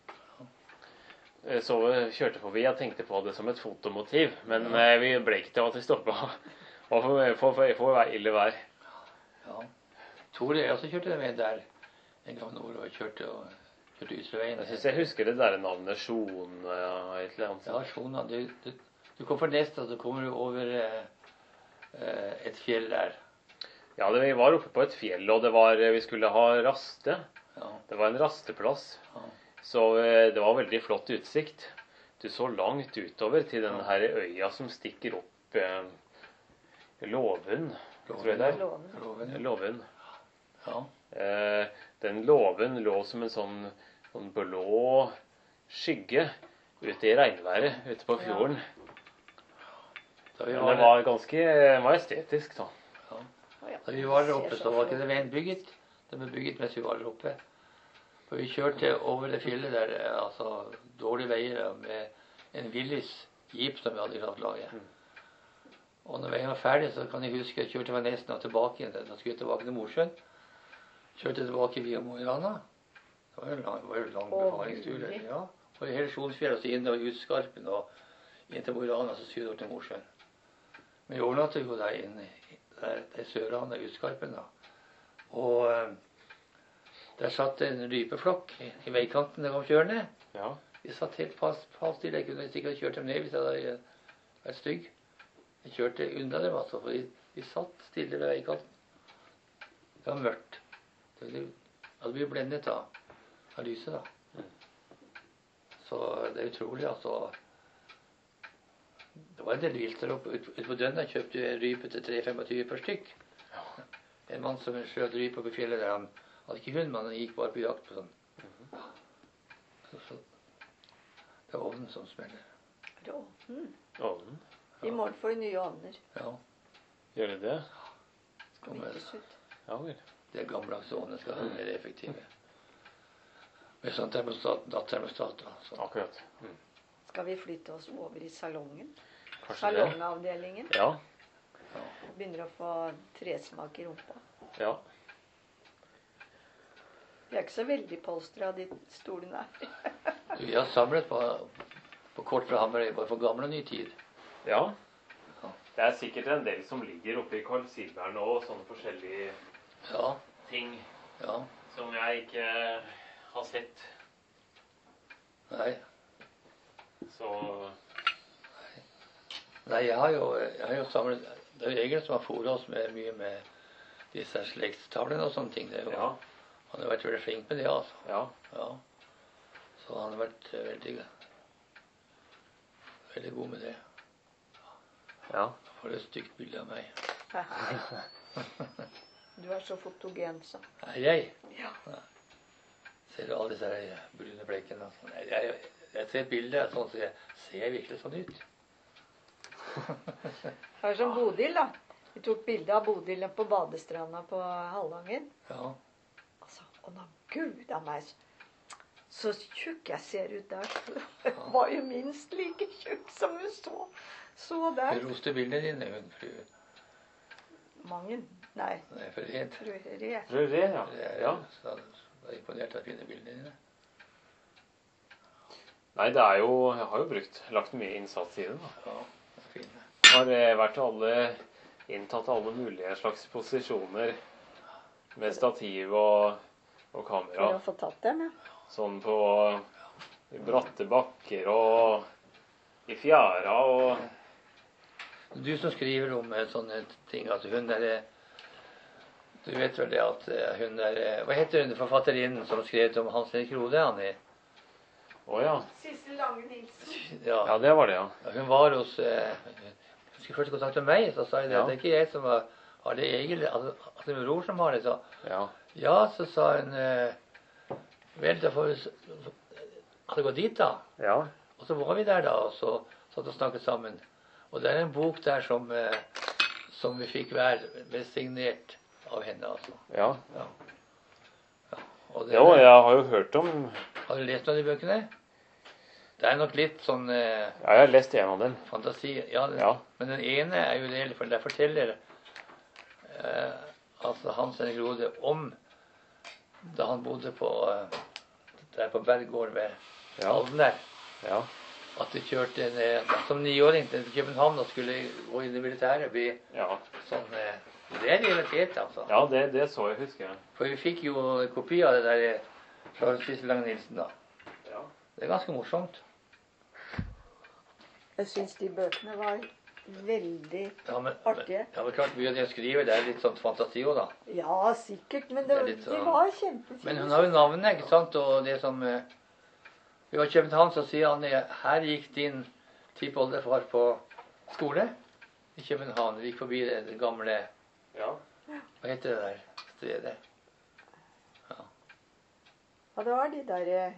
Så kjørte forbi. Jeg tenkte på det som et fotomotiv. Men eh, vi ble ikke til at vi stoppa. Og for, for, for, for ille vær. Ja. Tore, jeg også kjørte med der en gang nordover. Kjørte og kjørte Utreveien. Jeg syns jeg husker det der navnet Sjon ja, et eller annet. Ja, Sjona. Du, du, du kom for Nesta, så kommer du over eh, eh, et fjell der. Ja, det, vi var oppe på et fjell, og det var, vi skulle ha raste. Ja. Det var en rasteplass. Ja. Så eh, det var veldig flott utsikt. Du så langt utover til den her øya som stikker opp eh, Låven, tror jeg det er. Låven. Loven. Låven. Ja. Eh, den låven lå som en sånn, sånn blå skygge ute i regnværet ute på fjorden. Da vi Men var, det var ganske majestetisk, da. da vi var der oppe, så var ikke det veien bygget. Den ble bygget mens vi var der oppe. For vi kjørte over det fjellet der, eh, altså dårlige veier, ja, med en Willys jeep som vi hadde i kraftlaget. Og når veien var ferdig, så kan jeg huske jeg kjørte meg nesten tilbake igjen. Da skulle jeg tilbake til Mosjøen. Kjørte tilbake via Mo i Rana. Det var jo en lang, var jo en lang Å, befaringstur. mulig. Ja. Og i hele Sjonsfjell, og så inn og ut Skarpen, og inn til Mo i Rana, så sydover til Mosjøen. Men vi overnattet jo der inne, i- der, der Sør-Rana, ut Skarpen da. Og eh, der satt det en rypeflokk i, i veikanten der kom kjørende. Ja. Vi satt helt fast, fast stille. Jeg kunne sikkert kjørt dem ned hvis jeg hadde vært stygg. Jeg kjørte unna dem, altså, for de, de satt stille ved veikanten. Det var mørkt. Det hadde blitt blendet av, av lyset, da. Så det er utrolig, altså. Det var en del vilt der oppe. Ut, ut på Dønna kjøpte jeg rype til tre komma tjuefem per stykk. En mann som skjøt rype på fjellet der, han hadde ikke hund, men han gikk bare på jakt på sånn. Så, så, det er ovnen som smeller. Er det ovnen? Ovnen. I morgen får vi nye ovner. Ja, Gjør det det? Skal byttes ut. Ja vel. det gammeldagse ovnen skal være mer effektive. Med sånn termostat, natttermostat. da, så. Akkurat. Mm. Skal vi flytte oss over i salongen? Kanskje det. Salongavdelingen. Ja. Begynner å få tresmak i rumpa. Ja. Vi er ikke så veldig polstra, de stolene her. Vi har samlet på, på kort fra Hamarøy, bare for gammel og ny tid. Ja. Det er sikkert en del som ligger oppe i Carl Silbern og sånne forskjellige Ja, ting ja, som jeg ikke har sett. nei. Så Nei, jeg har jo, jeg har jo samlet, det er jo Egil som har fôret oss med mye med disse slektstavlene og sånne ting. Det er jo, ja. Han har vært veldig flink med det, altså. Ja. Ja. Så han har vært eh, veldig, veldig god med det. Ja. Da får du et stygt bilde av meg. Du er så fotogen, så. Er jeg? Ja. Se Ser du alle disse her brune blekkene? og sånn? Jeg, jeg, jeg ser et bilde sånn, så jeg ser virkelig sånn ut. Det er som Bodil, da. Vi tok bilde av Bodil på badestranda på Hallangen. Ja. Altså, å da, gud av meg, så tjukk jeg ser ut der. Hun var jo minst like tjukk som hun så, så der. Hun roste bildene dine, hun fru. Mangen. Nei, Nei, for rent. fru Re. Fru Re, ja. Ja. ja. Så jeg er imponert av fine bildene dine. Nei, det er jo Jeg har jo brukt Lagt mye innsats i det, da. Ja, det er fine. Jeg har eh, vært alle inntatt alle mulige slags posisjoner med stativ og, og For kamera. å få tatt dem, ja. Sånn på i bratte bakker og i fjæra og Du som skriver om eh, sånne ting, at hun der eh, Du vet vel det at eh, hun der eh, Hva heter hun forfatterinnen som skrev om Hans Erik Rode, Annie? Å ja. Siste Lange Nilsen. Ja. Ja, det var det, ja. Ja, hun var hos eh, Hun skulle først kontakte meg, så sa jeg det. Ja. Det er ikke jeg som har, har det egentlig. Altså, altså min bror som har det. Så Ja. ja, så sa hun eh, vel, da får vi s- altså, gå dit, da. Ja. Og så var vi der, da, og så satt og snakket sammen. Og det er en bok der som, eh, som vi fikk hver med signert av henne, altså. Ja. Ja. Ja. Og det, Jo, jeg har jo hørt om Har du lest noen av de bøkene? Det er nok litt sånn eh, Ja, jeg har lest en av dem. fantasi. Ja, det, Ja. Men den ene er jo det, for der forteller eh, altså Hans Henrik Rode om da han bodde på eh, der på Berggård ved Ja. Halden der. Ja. At de kjørte en, eh, som niåring til København og skulle gå inn i militæret. Bli Ja, sånn eh, Det er realitet, altså. ja det, det så jeg, husker jeg. For vi fikk jo kopi av det der eh, fra Sissel Lange Nilsen, da. Ja. Det er ganske morsomt. Jeg syns de bøkene var veldig Ja, men, Artige. ja, men klart mye av det hun skriver, det er litt sånn fantasi òg, da. Ja, sikkert. Men det, Det er litt de sånn- var kjempefine. Men hun har jo navnet, ikke sant? Og det som eh, Vi var i København, så sier han eh, her gikk din tippoldefar på skole i København. Vi gikk forbi det, det gamle Ja. Hva heter det der stedet? Ja, det var de der eh,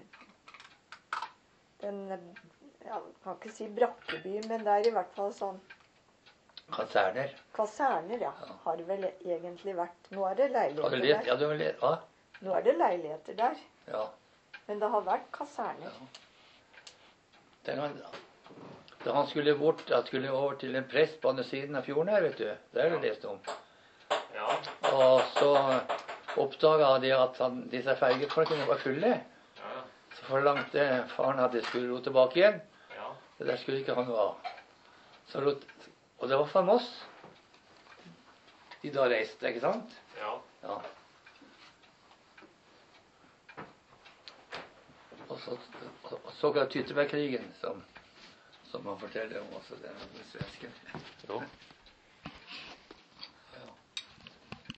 Den ja, kan ikke si brakkeby, men det er i hvert fall sånn Kaserner. kaserner, ja. Ja. Har det vel egentlig vært. Nå er det Har du leiligheter lest? der. Ja, du har lest? Hva? Nå er det leiligheter der. Ja. Men det har vært kaserner. Den han, da han skulle bort, han skulle over til en prest på andre siden av fjorden her, vet du. Det har du lest om. Ja. Og så oppdaga de at han, disse fergefolkene var fulle. Ja. Så forlangte faren at de skulle ro tilbake igjen. Ja. Det der skulle ikke han noe av. Så lot, og det var fra Moss de da reiste, ikke sant? Ja. Ja. Og så, og så ga Tyttebergkrigen, som, som han forteller om også, den svensken. Jo.